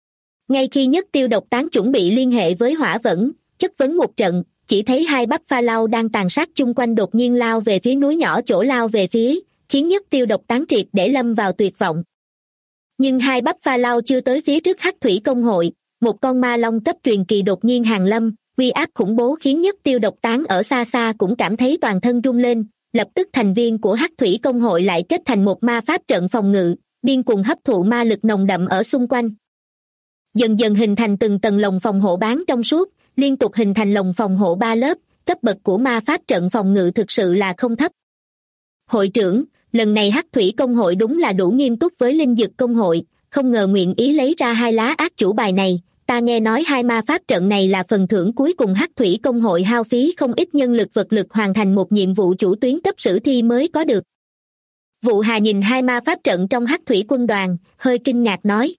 Ngay khi Nhất Tiêu độc tán chuẩn bị liên hệ với Hỏa Vẫn, chất vấn một trận, chỉ thấy hai Buffalo đang tàn sát chung quanh đột nhiên lao về phía núi nhỏ chỗ lao về phía, khiến Nhất Tiêu độc tán triệt để lâm vào tuyệt vọng. Nhưng hai Buffalo chưa tới phía trước Hắc Thủy Công hội, một con ma long cấp truyền kỳ đột nhiên hàng lâm, uy áp khủng bố khiến Nhất Tiêu độc tán ở xa xa cũng cảm thấy toàn thân rung lên, lập tức thành viên của Hắc Thủy Công hội lại kết thành một ma pháp trận phòng ngự, điên cuồng hấp thụ ma lực nồng đậm ở xung quanh. Dần dần hình thành từng tầng lồng phòng hộ bán trong suốt, liên tục hình thành lồng phòng hộ 3 lớp, cấp bậc của ma pháp trận phòng ngự thực sự là không thấp. Hội trưởng, lần này Hắc Thủy Công hội đúng là đủ nghiêm túc với Linh Dực Công hội, không ngờ nguyện ý lấy ra 2 lá ác chủ bài này, ta nghe nói 2 ma pháp trận này là phần thưởng cuối cùng Hắc Thủy Công hội hao phí không ít nhân lực vật lực hoàn thành một nhiệm vụ chủ tuyến cấp sử thi mới có được. Vụ Hà nhìn 2 ma pháp trận trong Hắc Thủy quân đoàn, hơi kinh ngạc nói.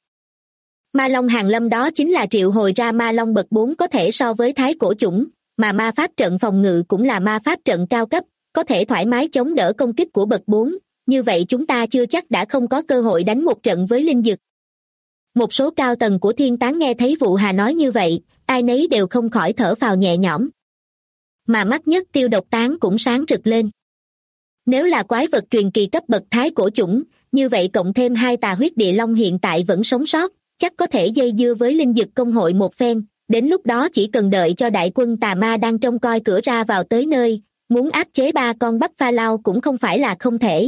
Ma Long hàng lâm đó chính là triệu hồi ra ma Long bậc 4 có thể so với thái cổ chủng, mà ma pháp trận phòng ngự cũng là ma pháp trận cao cấp, có thể thoải mái chống đỡ công kích của bậc 4, như vậy chúng ta chưa chắc đã không có cơ hội đánh một trận với linh dực. Một số cao tầng của Thiên Tán nghe thấy Vụ Hà nói như vậy, ai nấy đều không khỏi thở phào nhẹ nhõm. Mà mắt Nhất Tiêu độc tán cũng sáng rực lên. Nếu là quái vật truyền kỳ cấp bậc thái cổ chủng, như vậy cộng thêm 2 tà huyết địa long hiện tại vẫn sống sót, chắc có thể dây dưa với Linh Dực Công hội một phen, đến lúc đó chỉ cần đợi cho đại quân tà ma đang trông coi cửa ra vào tới nơi, muốn áp chế 3 con Buffalo cũng không phải là không thể.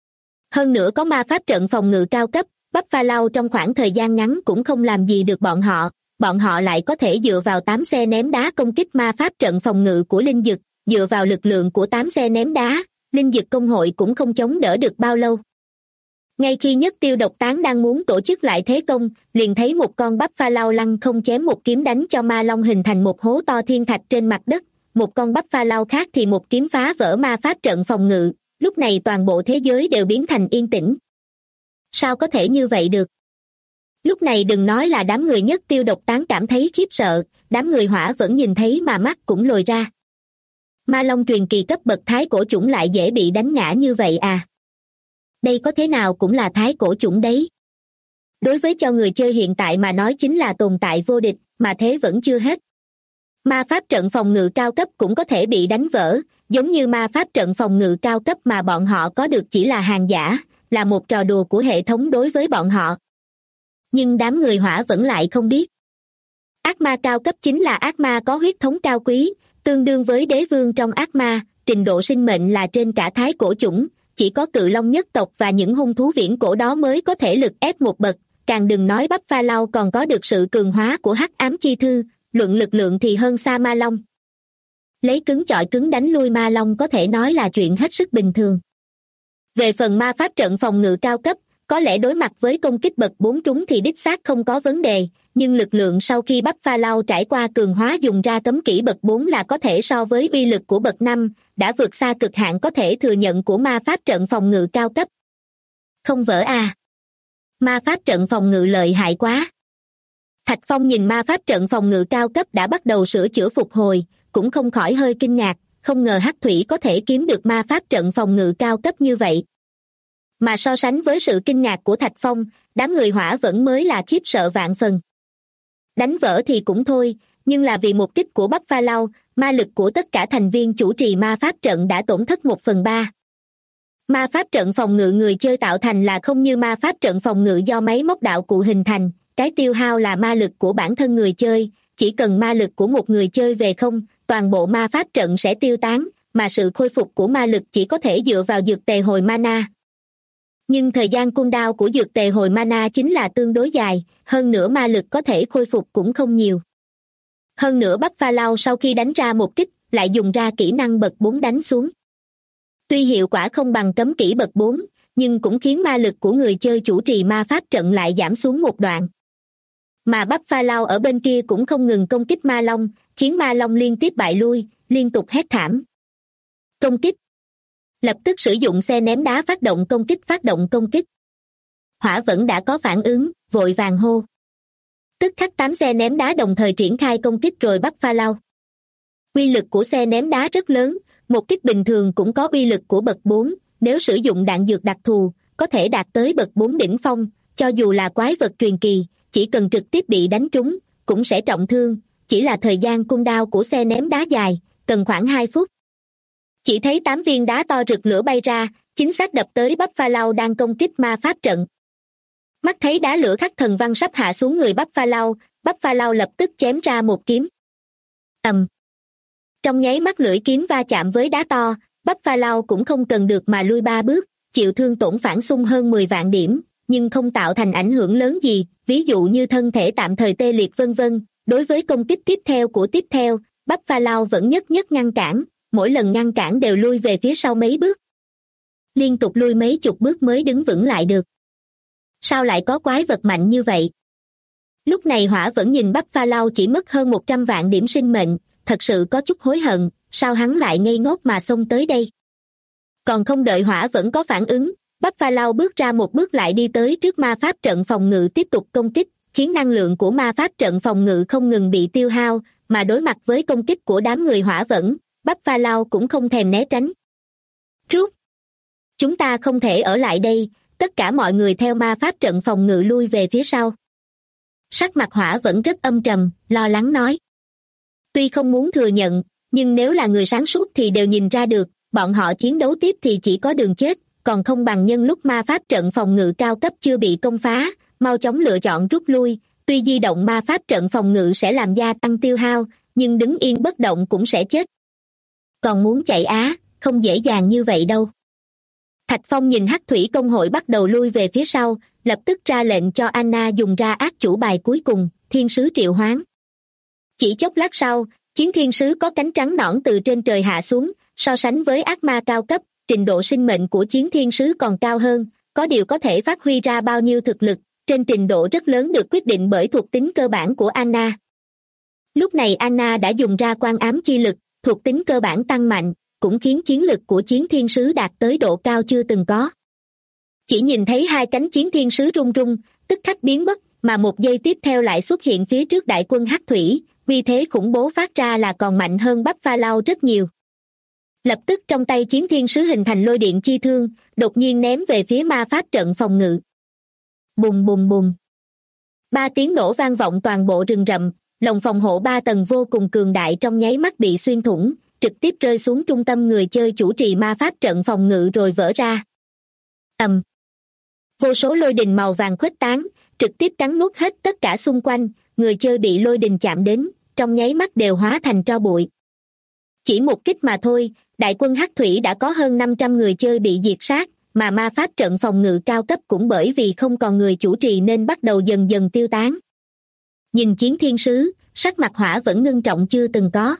Hơn nữa có ma pháp trận phòng ngự cao cấp, Buffalo trong khoảng thời gian ngắn cũng không làm gì được bọn họ lại có thể dựa vào 8 xe ném đá công kích ma pháp trận phòng ngự của Linh Dực, dựa vào lực lượng của 8 xe ném đá, Linh Dực Công hội cũng không chống đỡ được bao lâu. Ngay khi Nhất Tiêu độc tán đang muốn tổ chức lại thế công, liền thấy một con Buffalo lăng không chém một kiếm đánh cho ma long hình thành một hố to thiên thạch trên mặt đất, một con Buffalo khác thì một kiếm phá vỡ ma pháp trận phòng ngự, lúc này toàn bộ thế giới đều biến thành yên tĩnh. Sao có thể như vậy được? Lúc này đừng nói là đám người Nhất Tiêu độc tán cảm thấy khiếp sợ, đám người Hỏa vẫn nhìn thấy mà mắt cũng lồi ra. Ma long truyền kỳ cấp bậc thái cổ chủng lại dễ bị đánh ngã như vậy à? Đây có thế nào cũng là thái cổ chủng đấy. Đối với cho người chơi hiện tại mà nói chính là tồn tại vô địch, mà thế vẫn chưa hết. Ma pháp trận phòng ngự cao cấp cũng có thể bị đánh vỡ, giống như ma pháp trận phòng ngự cao cấp mà bọn họ có được chỉ là hàng giả, là một trò đùa của hệ thống đối với bọn họ. Nhưng đám người Hỏa vẫn lại không biết. Ác ma cao cấp chính là ác ma có huyết thống cao quý, tương đương với đế vương trong ác ma, trình độ sinh mệnh là trên cả thái cổ chủng, chỉ có cự long nhất tộc và những hung thú viễn cổ đó mới có thể lực ép một bậc, càng đừng nói Buffalo còn có được sự cường hóa của hắc ám chi thư, luận lực lượng thì hơn xa ma long. Lấy cứng chọi cứng đánh lui ma long có thể nói là chuyện hết sức bình thường. Về phần ma pháp trận phòng ngự cao cấp, có lẽ đối mặt với công kích bậc 4 trúng thì đích xác không có vấn đề, nhưng lực lượng sau khi Buffalo trải qua cường hóa dùng ra cấm kỹ bậc 4 là có thể so với uy lực của bậc 5, đã vượt xa cực hạn có thể thừa nhận của ma pháp trận phòng ngự cao cấp. Không vỡ à? Ma pháp trận phòng ngự lợi hại quá. Thạch Phong nhìn ma pháp trận phòng ngự cao cấp đã bắt đầu sửa chữa phục hồi, cũng không khỏi hơi kinh ngạc, không ngờ Hắc Thủy có thể kiếm được ma pháp trận phòng ngự cao cấp như vậy. Mà so sánh với sự kinh ngạc của Thạch Phong, đám người Hỏa vẫn mới là khiếp sợ vạn phần. Đánh vỡ thì cũng thôi, nhưng là vì một kích của Buffalo, ma lực của tất cả thành viên chủ trì ma pháp trận đã tổn thất 1/3. Ma pháp trận phòng ngự người chơi tạo thành là không như ma pháp trận phòng ngự do máy móc đạo cụ hình thành, cái tiêu hao là ma lực của bản thân người chơi, chỉ cần ma lực của một người chơi về không, toàn bộ ma pháp trận sẽ tiêu tán, mà sự khôi phục của ma lực chỉ có thể dựa vào dược tề hồi mana. Nhưng thời gian cooldown của dược tề hồi mana chính là tương đối dài, hơn nữa ma lực có thể khôi phục cũng không nhiều. Hơn nữa Buffalo sau khi đánh ra một kích, lại dùng ra kỹ năng bậc 4 đánh xuống. Tuy hiệu quả không bằng cấm kỹ bậc 4, nhưng cũng khiến ma lực của người chơi chủ trì ma pháp trận lại giảm xuống một đoạn. Mà Buffalo ở bên kia cũng không ngừng công kích ma long, khiến ma long liên tiếp bại lui, liên tục hét thảm. Công kích. Lập tức sử dụng xe ném đá phát động công kích. Hỏa vẫn đã có phản ứng, vội vàng hô. Tức khắc 8 xe ném đá đồng thời triển khai công kích rồi Buffalo. Uy lực của xe ném đá rất lớn, một kích bình thường cũng có uy lực của bậc 4, nếu sử dụng đạn dược đặc thù, có thể đạt tới bậc 4 đỉnh phong, cho dù là quái vật truyền kỳ, chỉ cần trực tiếp bị đánh trúng cũng sẽ trọng thương, chỉ là thời gian cooldown của xe ném đá dài, cần khoảng 2 phút. Chỉ thấy 8 viên đá to rực lửa bay ra, chính xác đập tới Buffalo đang công kích ma pháp trận. Mắt thấy đá lửa khắc thần văn sắp hạ xuống người Buffalo lập tức chém ra một kiếm. Trong nháy mắt lưỡi kiếm va chạm với đá to, Buffalo cũng không cần được mà lui 3 bước, chịu thương tổn phản xung hơn 10 vạn điểm, nhưng không tạo thành ảnh hưởng lớn gì, ví dụ như thân thể tạm thời tê liệt vân vân. Đối với công kích tiếp theo, Buffalo vẫn nhất ngăn cản, mỗi lần ngăn cản đều lui về phía sau mấy bước. Liên tục lui mấy chục bước mới đứng vững lại được. Sao lại có quái vật mạnh như vậy? Lúc này Hỏa vẫn nhìn Buffalo chỉ mất hơn 100 vạn điểm sinh mệnh, thật sự có chút hối hận, sao hắn lại ngây ngốc mà xông tới đây. Còn không đợi Hỏa vẫn có phản ứng, Buffalo bước ra một bước lại đi tới trước ma pháp trận phòng ngự tiếp tục công kích, khiến năng lượng của ma pháp trận phòng ngự không ngừng bị tiêu hao, mà đối mặt với công kích của đám người Hỏa vẫn, Buffalo cũng không thèm né tránh. Rút! Chúng ta không thể ở lại đây, tất cả mọi người theo ma pháp trận phòng ngự lui về phía sau. Sắc mặt Hỏa vẫn rất âm trầm, lo lắng nói. Tuy không muốn thừa nhận, nhưng nếu là người sáng suốt thì đều nhìn ra được, bọn họ chiến đấu tiếp thì chỉ có đường chết, còn không bằng nhân lúc ma pháp trận phòng ngự cao cấp chưa bị công phá, mau chóng lựa chọn rút lui. Tuy di động ma pháp trận phòng ngự sẽ làm gia tăng tiêu hao, nhưng đứng yên bất động cũng sẽ chết. Còn muốn chạy không dễ dàng như vậy đâu. Thạch Phong nhìn Hắc Thủy công hội bắt đầu lui về phía sau, lập tức ra lệnh cho Anna dùng ra ác chủ bài cuối cùng, thiên sứ triệu hoán. Chỉ chốc lát sau, chiến thiên sứ có cánh trắng nõn từ trên trời hạ xuống, so sánh với ác ma cao cấp, trình độ sinh mệnh của chiến thiên sứ còn cao hơn, có điều có thể phát huy ra bao nhiêu thực lực, trên trình độ rất lớn được quyết định bởi thuộc tính cơ bản của Anna. Lúc này Anna đã dùng ra quan ám chi lực, thuộc tính cơ bản tăng mạnh, cũng khiến chiến lực của chiến thiên sứ đạt tới độ cao chưa từng có. Chỉ nhìn thấy hai cánh chiến thiên sứ rung rung, tức khắc biến mất, mà một giây tiếp theo lại xuất hiện phía trước đại quân Hắc Thủy, vì thế khủng bố phát ra là còn mạnh hơn Buffalo rất nhiều. Lập tức trong tay chiến thiên sứ hình thành lôi điện chi thương, đột nhiên ném về phía ma pháp trận phòng ngự. Bùng bùng bùng. 3 tiếng nổ vang vọng toàn bộ rừng rậm, lồng phòng hộ 3 tầng vô cùng cường đại trong nháy mắt bị xuyên thủng, trực tiếp rơi xuống trung tâm người chơi chủ trì ma pháp trận phòng ngự rồi vỡ ra. Vô số lôi đình màu vàng khuếch tán, trực tiếp cắn nuốt hết tất cả xung quanh, người chơi bị lôi đình chạm đến, trong nháy mắt đều hóa thành tro bụi. Chỉ một kích mà thôi, đại quân Hắc Thủy đã có hơn 500 người chơi bị diệt sát, mà ma pháp trận phòng ngự cao cấp cũng bởi vì không còn người chủ trì nên bắt đầu dần dần tiêu tán. Nhìn chiến thiên sứ, sắc mặt Hỏa vẫn ngưng trọng chưa từng có.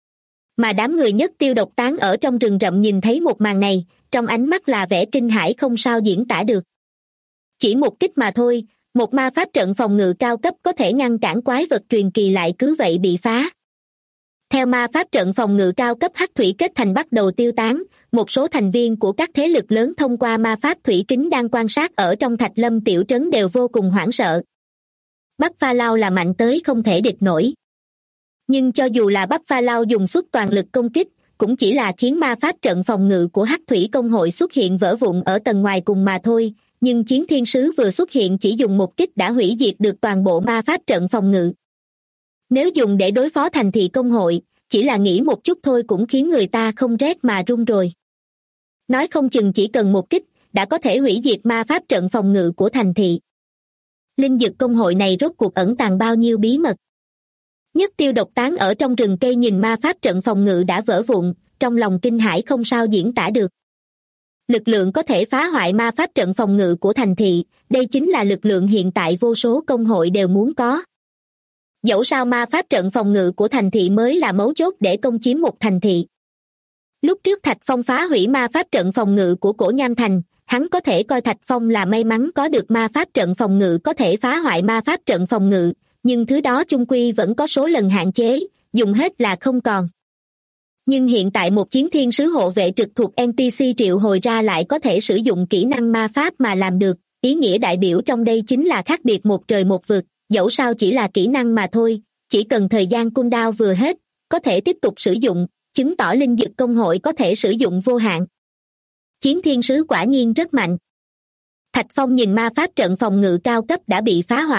Mà đám người nhất tiêu độc tán ở trong rừng rậm nhìn thấy một màn này, trong ánh mắt là vẻ kinh hãi không sao diễn tả được. Chỉ một kích mà thôi, một ma pháp trận phòng ngự cao cấp có thể ngăn cản quái vật truyền kỳ lại cứ vậy bị phá. Theo ma pháp trận phòng ngự cao cấp Hắc Thủy kết thành bắt đầu tiêu tán, một số thành viên của các thế lực lớn thông qua ma pháp thủy kính đang quan sát ở trong Thạch Lâm tiểu trấn đều vô cùng hoảng sợ. Buffalo là mạnh tới không thể địch nổi. Nhưng cho dù là Buffalo dùng suất toàn lực công kích, cũng chỉ là khiến ma pháp trận phòng ngự của Hắc Thủy công hội xuất hiện vỡ vụn ở tầng ngoài cùng mà thôi, nhưng chiến thiên sứ vừa xuất hiện chỉ dùng một kích đã hủy diệt được toàn bộ ma pháp trận phòng ngự. Nếu dùng để đối phó thành thị công hội, chỉ là nghĩ một chút thôi cũng khiến người ta không rét mà run rồi. Nói không chừng chỉ cần một kích, đã có thể hủy diệt ma pháp trận phòng ngự của thành thị. Linh dực công hội này rốt cuộc ẩn tàng bao nhiêu bí mật. Nhất tiêu độc tán ở trong rừng cây nhìn ma pháp trận phòng ngự đã vỡ vụn, trong lòng kinh hãi không sao diễn tả được. Lực lượng có thể phá hoại ma pháp trận phòng ngự của thành thị, đây chính là lực lượng hiện tại vô số công hội đều muốn có. Dẫu sao ma pháp trận phòng ngự của thành thị mới là mấu chốt để công chiếm một thành thị. Lúc trước Thạch Phong phá hủy ma pháp trận phòng ngự của Cổ Nham Thành, hắn có thể coi Thạch Phong là may mắn có được ma pháp trận phòng ngự có thể phá hoại ma pháp trận phòng ngự, nhưng thứ đó chung quy vẫn có số lần hạn chế, dùng hết là không còn. Nhưng hiện tại một chiến thiên sứ hộ vệ trực thuộc NPC triệu hồi ra lại có thể sử dụng kỹ năng ma pháp mà làm được, ý nghĩa đại biểu trong đây chính là khác biệt một trời một vực, dẫu sao chỉ là kỹ năng mà thôi, chỉ cần thời gian cooldown vừa hết, có thể tiếp tục sử dụng, chứng tỏ linh dực công hội có thể sử dụng vô hạn. Chiến thiên sứ quả nhiên rất mạnh. Thạch Phong nhìn ma pháp trận phòng ngự cao cấp đã bị phá hoại,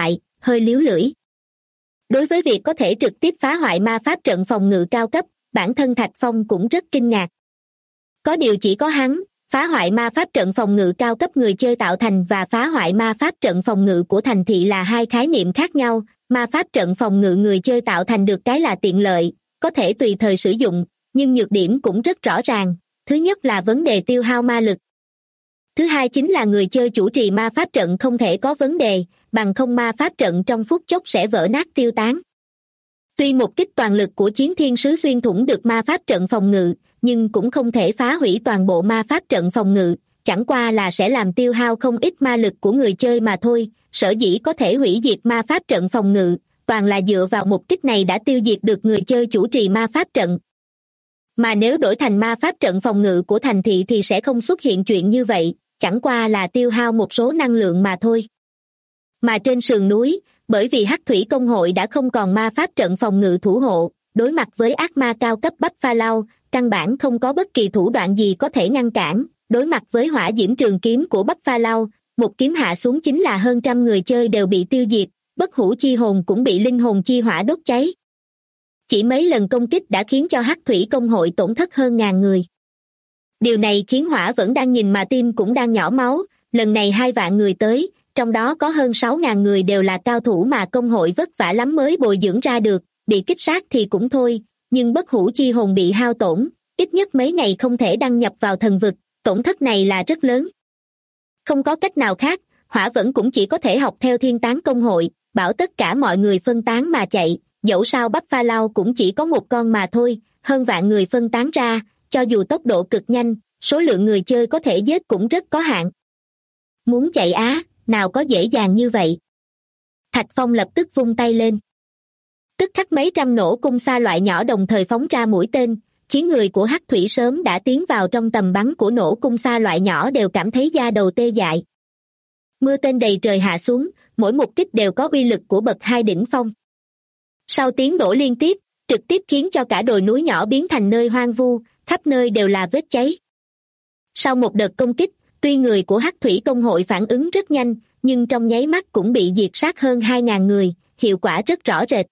hơi líu lưỡi. Đối với việc có thể trực tiếp phá hoại ma pháp trận phòng ngự cao cấp, bản thân Thạch Phong cũng rất kinh ngạc. Có điều chỉ có hắn, phá hoại ma pháp trận phòng ngự cao cấp người chơi tạo thành và phá hoại ma pháp trận phòng ngự của thành thị là hai khái niệm khác nhau. Ma pháp trận phòng ngự người chơi tạo thành được cái là tiện lợi, có thể tùy thời sử dụng, nhưng nhược điểm cũng rất rõ ràng. Thứ nhất là vấn đề tiêu hao ma lực. Thứ hai chính là người chơi chủ trì ma pháp trận không thể có vấn đề, bằng không ma pháp trận trong phút chốc sẽ vỡ nát tiêu tán. Tuy một kích toàn lực của Chiến Thiên Sứ xuyên thủng được ma pháp trận phòng ngự, nhưng cũng không thể phá hủy toàn bộ ma pháp trận phòng ngự, chẳng qua là sẽ làm tiêu hao không ít ma lực của người chơi mà thôi. Sở dĩ có thể hủy diệt ma pháp trận phòng ngự, toàn là dựa vào một kích này đã tiêu diệt được người chơi chủ trì ma pháp trận. Mà nếu đổi thành ma pháp trận phòng ngự của thành thị thì sẽ không xuất hiện chuyện như vậy, chẳng qua là tiêu hao một số năng lượng mà thôi. Mà trên sườn núi, bởi vì Hắc Thủy Công hội đã không còn ma pháp trận phòng ngự thủ hộ, đối mặt với ác ma cao cấp Buffalo, căn bản không có bất kỳ thủ đoạn gì có thể ngăn cản. Đối mặt với hỏa diễm trường kiếm của Buffalo, một kiếm hạ xuống chính là hơn trăm người chơi đều bị tiêu diệt, bất hủ chi hồn cũng bị linh hồn chi hỏa đốt cháy. Chỉ mấy lần công kích đã khiến cho Hắc Thủy Công hội tổn thất hơn 1000 người. Điều này khiến Hỏa vẫn đang nhìn mà tim cũng đang nhỏ máu. Lần này 2 vạn người tới, trong đó có hơn 6000 người đều là cao thủ mà công hội vất vả lắm mới bồi dưỡng ra được, bị kích sát thì cũng thôi, nhưng bất hủ chi hồn bị hao tổn, ít nhất mấy ngày không thể đăng nhập vào thần vực, tổn thất này là rất lớn. Không có cách nào khác, Hỏa vẫn cũng chỉ có thể học theo Thiên Tán Công hội, bảo tất cả mọi người phân tán mà chạy, dẫu sao Buffalo cũng chỉ có một con mà thôi, hơn vạn người phân tán ra, cho dù tốc độ cực nhanh, số lượng người chơi có thể giết cũng rất có hạn. Muốn chạy á, nào có dễ dàng như vậy. Thạch Phong lập tức vung tay lên. Tức khắc mấy trăm nổ cung xa loại nhỏ đồng thời phóng ra mũi tên, khiến người của Hắc Thủy sớm đã tiến vào trong tầm bắn của nổ cung xa loại nhỏ đều cảm thấy da đầu tê dại. Mưa tên đầy trời hạ xuống, mỗi một kích đều có uy lực của bậc 2 đỉnh phong. Sau tiếng nổ liên tiếp, trực tiếp khiến cho cả đồi núi nhỏ biến thành nơi hoang vu, khắp nơi đều là vết cháy. Sau một đợt công kích, tuy người của Hắc Thủy Công hội phản ứng rất nhanh, nhưng trong nháy mắt cũng bị diệt sát hơn 2000 người, hiệu quả rất rõ rệt.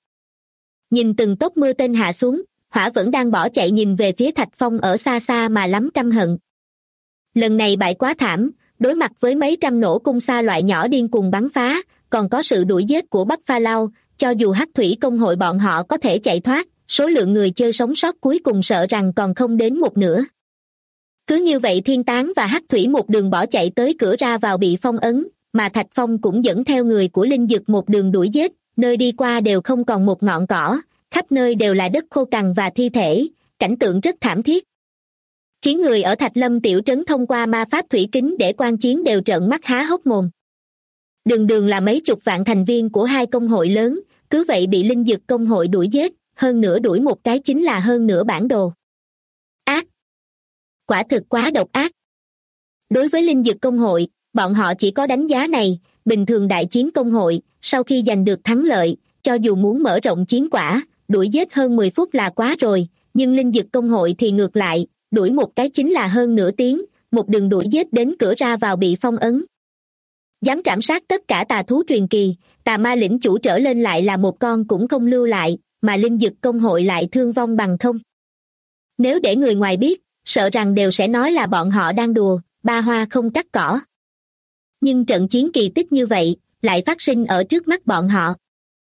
Nhìn từng tốp mưa tên hạ xuống, Hỏa vẫn đang bỏ chạy nhìn về phía Thạch Phong ở xa xa mà lắm căm hận. Lần này bại quá thảm, đối mặt với mấy trăm nổ cung xa loại nhỏ điên cuồng bắn phá, còn có sự đuổi giết của Buffalo, cho dù Hắc Thủy Công hội bọn họ có thể chạy thoát, số lượng người chơi sống sót cuối cùng sợ rằng còn không đến một nửa. Cứ như vậy Thiên Tán và Hắc Thủy một đường bỏ chạy tới cửa ra vào bị phong ấn, mà Thạch Phong cũng dẫn theo người của Linh Dực một đường đuổi giết, nơi đi qua đều không còn một ngọn cỏ, khắp nơi đều là đất khô cằn và thi thể, cảnh tượng rất thảm thiết. Khiến người ở Thạch Lâm tiểu trấn thông qua ma pháp thủy kính để quan chiến đều trợn mắt há hốc mồm. Đường đường là mấy chục vạn thành viên của 2 công hội lớn, cứ vậy bị Linh Dực công hội đuổi giết, hơn nữa đuổi một cái chính là hơn nửa bản đồ. Ác! Quả thực quá độc ác. Đối với Linh Dực công hội, bọn họ chỉ có đánh giá này, bình thường đại chiến công hội, sau khi giành được thắng lợi, cho dù muốn mở rộng chiến quả, đuổi giết hơn 10 phút là quá rồi, nhưng Linh Dực công hội thì ngược lại, đuổi một cái chính là hơn nửa tiếng, một đường đuổi giết đến cửa ra vào bị phong ấn. Dám trảm sát tất cả tà thú truyền kỳ, tà ma lĩnh chủ trở lên lại là một con cũng không lưu lại, mà Linh Dực công hội lại thương vong bằng không. Nếu để người ngoài biết, sợ rằng đều sẽ nói là bọn họ đang đùa, ba hoa không cắt cỏ. Nhưng trận chiến kỳ tích như vậy, lại phát sinh ở trước mắt bọn họ.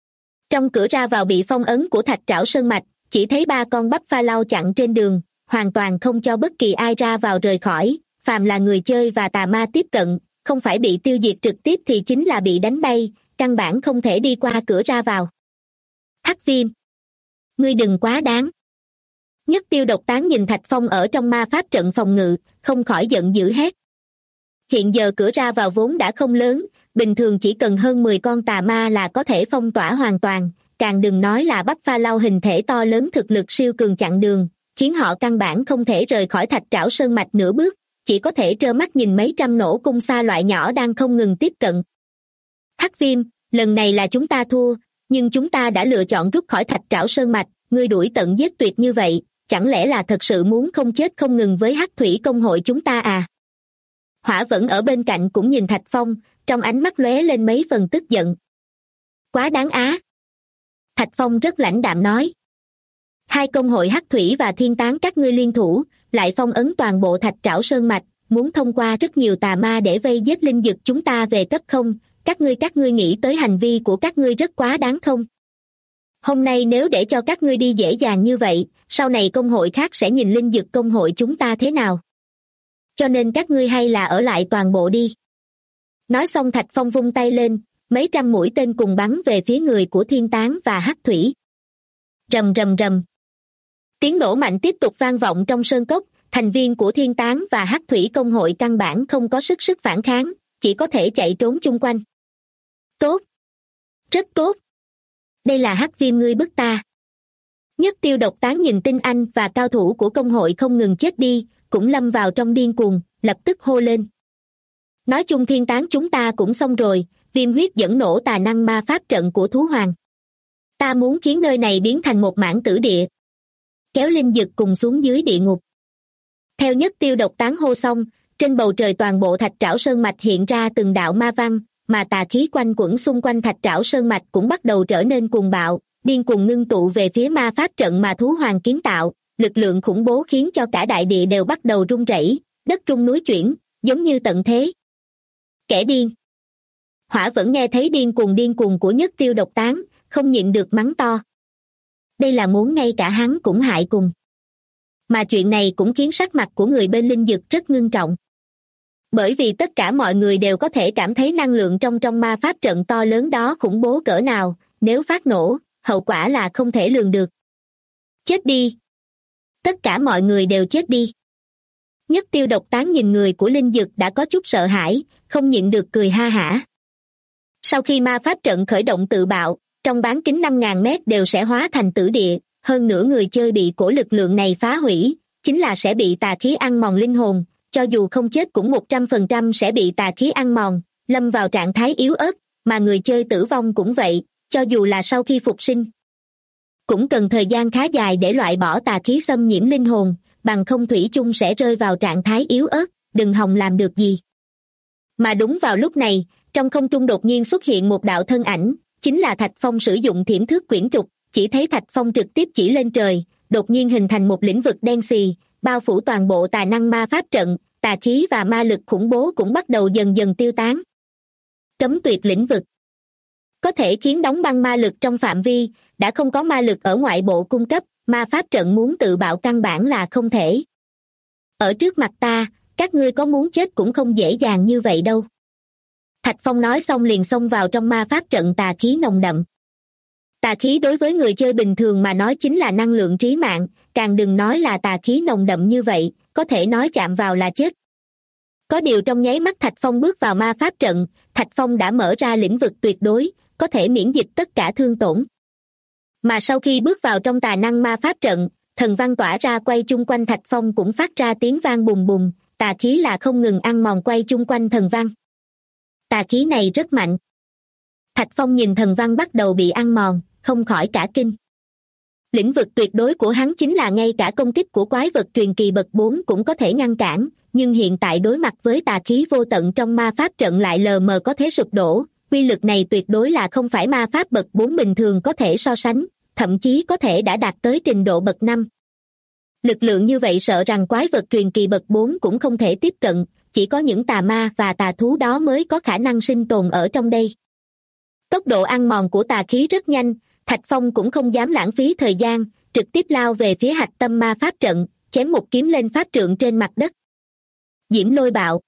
Trong cửa ra vào bị phong ấn của Thạch Trảo Sơn Mạch, chỉ thấy 3 con Buffalo chặn trên đường, hoàn toàn không cho bất kỳ ai ra vào rời khỏi, phàm là người chơi và tà ma tiếp cận, không phải bị tiêu diệt trực tiếp thì chính là bị đánh bay, căn bản không thể đi qua cửa ra vào. Hắc Viêm, ngươi đừng quá đáng. Nhất Tiêu Độc Tán nhìn Thạch Phong ở trong ma pháp trận phòng ngự, không khỏi giận dữ hét. Hiện giờ cửa ra vào vốn đã không lớn, bình thường chỉ cần hơn 10 con tà ma là có thể phong tỏa hoàn toàn, càng đừng nói là Buffalo hình thể to lớn thực lực siêu cường chặn đường, khiến họ căn bản không thể rời khỏi Thạch Trảo Sơn Mạch nửa bước, chỉ có thể trơ mắt nhìn mấy trăm nổ cung xa loại nhỏ đang không ngừng tiếp cận. Hắc Viêm, lần này là chúng ta thua, nhưng chúng ta đã lựa chọn rút khỏi Thạch Trảo Sơn Mạch, ngươi đuổi tận giết tuyệt như vậy, chẳng lẽ là thật sự muốn không chết không ngừng với Hắc Thủy công hội chúng ta à? Hỏa vẫn ở bên cạnh cũng nhìn Thạch Phong, trong ánh mắt lóe lên mấy phần tức giận. Quá đáng á. Thạch Phong rất lãnh đạm nói. Hai công hội Hắc Thủy và Thiên Tán các ngươi liên thủ, lại phong ấn toàn bộ Thạch Trảo Sơn Mạch, muốn thông qua rất nhiều tà ma để vây giết linh dực chúng ta về cấp không, các ngươi nghĩ tới hành vi của các ngươi rất quá đáng không? Hôm nay nếu để cho các ngươi đi dễ dàng như vậy, sau này công hội khác sẽ nhìn linh dực công hội chúng ta thế nào? Cho nên các ngươi hay là ở lại toàn bộ đi. Nói xong Thạch Phong vung tay lên, mấy trăm mũi tên cùng bắn về phía người của Thiên Tán và Hắc Thủy. Rầm rầm rầm. Tiếng nổ mạnh tiếp tục vang vọng trong sơn cốc, thành viên của Thiên Tán và Hắc Thủy công hội căn bản không có sức phản kháng, chỉ có thể chạy trốn chung quanh. Tốt. Rất tốt. Đây là Hắc Viêm ngươi bức ta. Nhất Tiêu Độc Tán nhìn Tinh Anh và cao thủ của công hội không ngừng chết đi, cũng lâm vào trong điên cuồng, lập tức hô lên. Nói chung Thiên Tán chúng ta cũng xong rồi, Viêm huyết dẫn nổ tà năng ma pháp trận của thú hoàng. Ta muốn khiến nơi này biến thành một mảng tử địa. Kéo linh dực cùng xuống dưới địa ngục. Theo Nhất Tiêu Độc Tán hô xong, trên bầu trời toàn bộ Thạch Trảo Sơn Mạch hiện ra từng đạo ma văn, mà tà khí quanh quẩn xung quanh Thạch Trảo Sơn Mạch cũng bắt đầu trở nên cuồng bạo, điên cuồng ngưng tụ về phía ma pháp trận mà thú hoàng kiến tạo, lực lượng khủng bố khiến cho cả đại địa đều bắt đầu rung rẩy, đất rung núi chuyển, giống như tận thế. Kẻ điên. Hỏa vẫn nghe thấy điên cuồng của Nhất Tiêu Độc Tán, không nhịn được mắng to. Đây là muốn ngay cả hắn cũng hại cùng. Mà chuyện này cũng khiến sắc mặt của người bên linh dực rất ngưng trọng. Bởi vì tất cả mọi người đều có thể cảm thấy năng lượng trong ma pháp trận to lớn đó khủng bố cỡ nào, nếu phát nổ, hậu quả là không thể lường được. Chết đi. Tất cả mọi người đều chết đi. Nhất Tiêu Độc Tán nhìn người của linh dực đã có chút sợ hãi, không nhịn được cười ha hả. Sau khi ma pháp trận khởi động tự bạo, trong bán kính 5.000 mét đều sẽ hóa thành tử địa, hơn nữa người chơi bị cổ lực lượng này phá hủy, chính là sẽ bị tà khí ăn mòn linh hồn, cho dù không chết cũng 100% sẽ bị tà khí ăn mòn, lâm vào trạng thái yếu ớt, mà người chơi tử vong cũng vậy, cho dù là sau khi phục sinh. Cũng cần thời gian khá dài để loại bỏ tà khí xâm nhiễm linh hồn, bằng không thủy chung sẽ rơi vào trạng thái yếu ớt, đừng hòng làm được gì. Mà đúng vào lúc này, trong không trung đột nhiên xuất hiện một đạo thân ảnh, chính là Thạch Phong sử dụng thiểm thước quyển trục, chỉ thấy Thạch Phong trực tiếp chỉ lên trời, đột nhiên hình thành một lĩnh vực đen xì, bao phủ toàn bộ tà năng ma pháp trận, tà khí và ma lực khủng bố cũng bắt đầu dần dần tiêu tán. Cấm tuyệt lĩnh vực. Có thể khiến đóng băng ma lực trong phạm vi, đã không có ma lực ở ngoại bộ cung cấp, ma pháp trận muốn tự bạo căn bản là không thể. Ở trước mặt ta, các ngươi có muốn chết cũng không dễ dàng như vậy đâu. Thạch Phong nói xong liền xông vào trong ma pháp trận tà khí nồng đậm. Tà khí đối với người chơi bình thường mà nói chính là năng lượng trí mạng, càng đừng nói là tà khí nồng đậm như vậy, có thể nói chạm vào là chết. Có điều trong nháy mắt Thạch Phong bước vào ma pháp trận, Thạch Phong đã mở ra lĩnh vực tuyệt đối, có thể miễn dịch tất cả thương tổn. Mà sau khi bước vào trong tà năng ma pháp trận, thần văn tỏa ra quay chung quanh Thạch Phong cũng phát ra tiếng vang bùng bùng, tà khí là không ngừng ăn mòn quay chung quanh thần văn. Tà khí này rất mạnh. Thạch Phong nhìn thần văn bắt đầu bị ăn mòn, không khỏi cả kinh. Lĩnh vực tuyệt đối của hắn chính là ngay cả công kích của quái vật truyền kỳ bậc 4 cũng có thể ngăn cản, nhưng hiện tại đối mặt với tà khí vô tận trong ma pháp trận lại lờ mờ có thể sụp đổ, quy lực này tuyệt đối là không phải ma pháp bậc 4 bình thường có thể so sánh, thậm chí có thể đã đạt tới trình độ bậc 5. Lực lượng như vậy sợ rằng quái vật truyền kỳ bậc 4 cũng không thể tiếp cận, chỉ có những tà ma và tà thú đó mới có khả năng sinh tồn ở trong đây. Tốc độ ăn mòn của tà khí rất nhanh, Thạch Phong cũng không dám lãng phí thời gian, trực tiếp lao về phía hạch tâm ma pháp trận, chém một kiếm lên pháp trượng trên mặt đất. Diễm lôi bạo.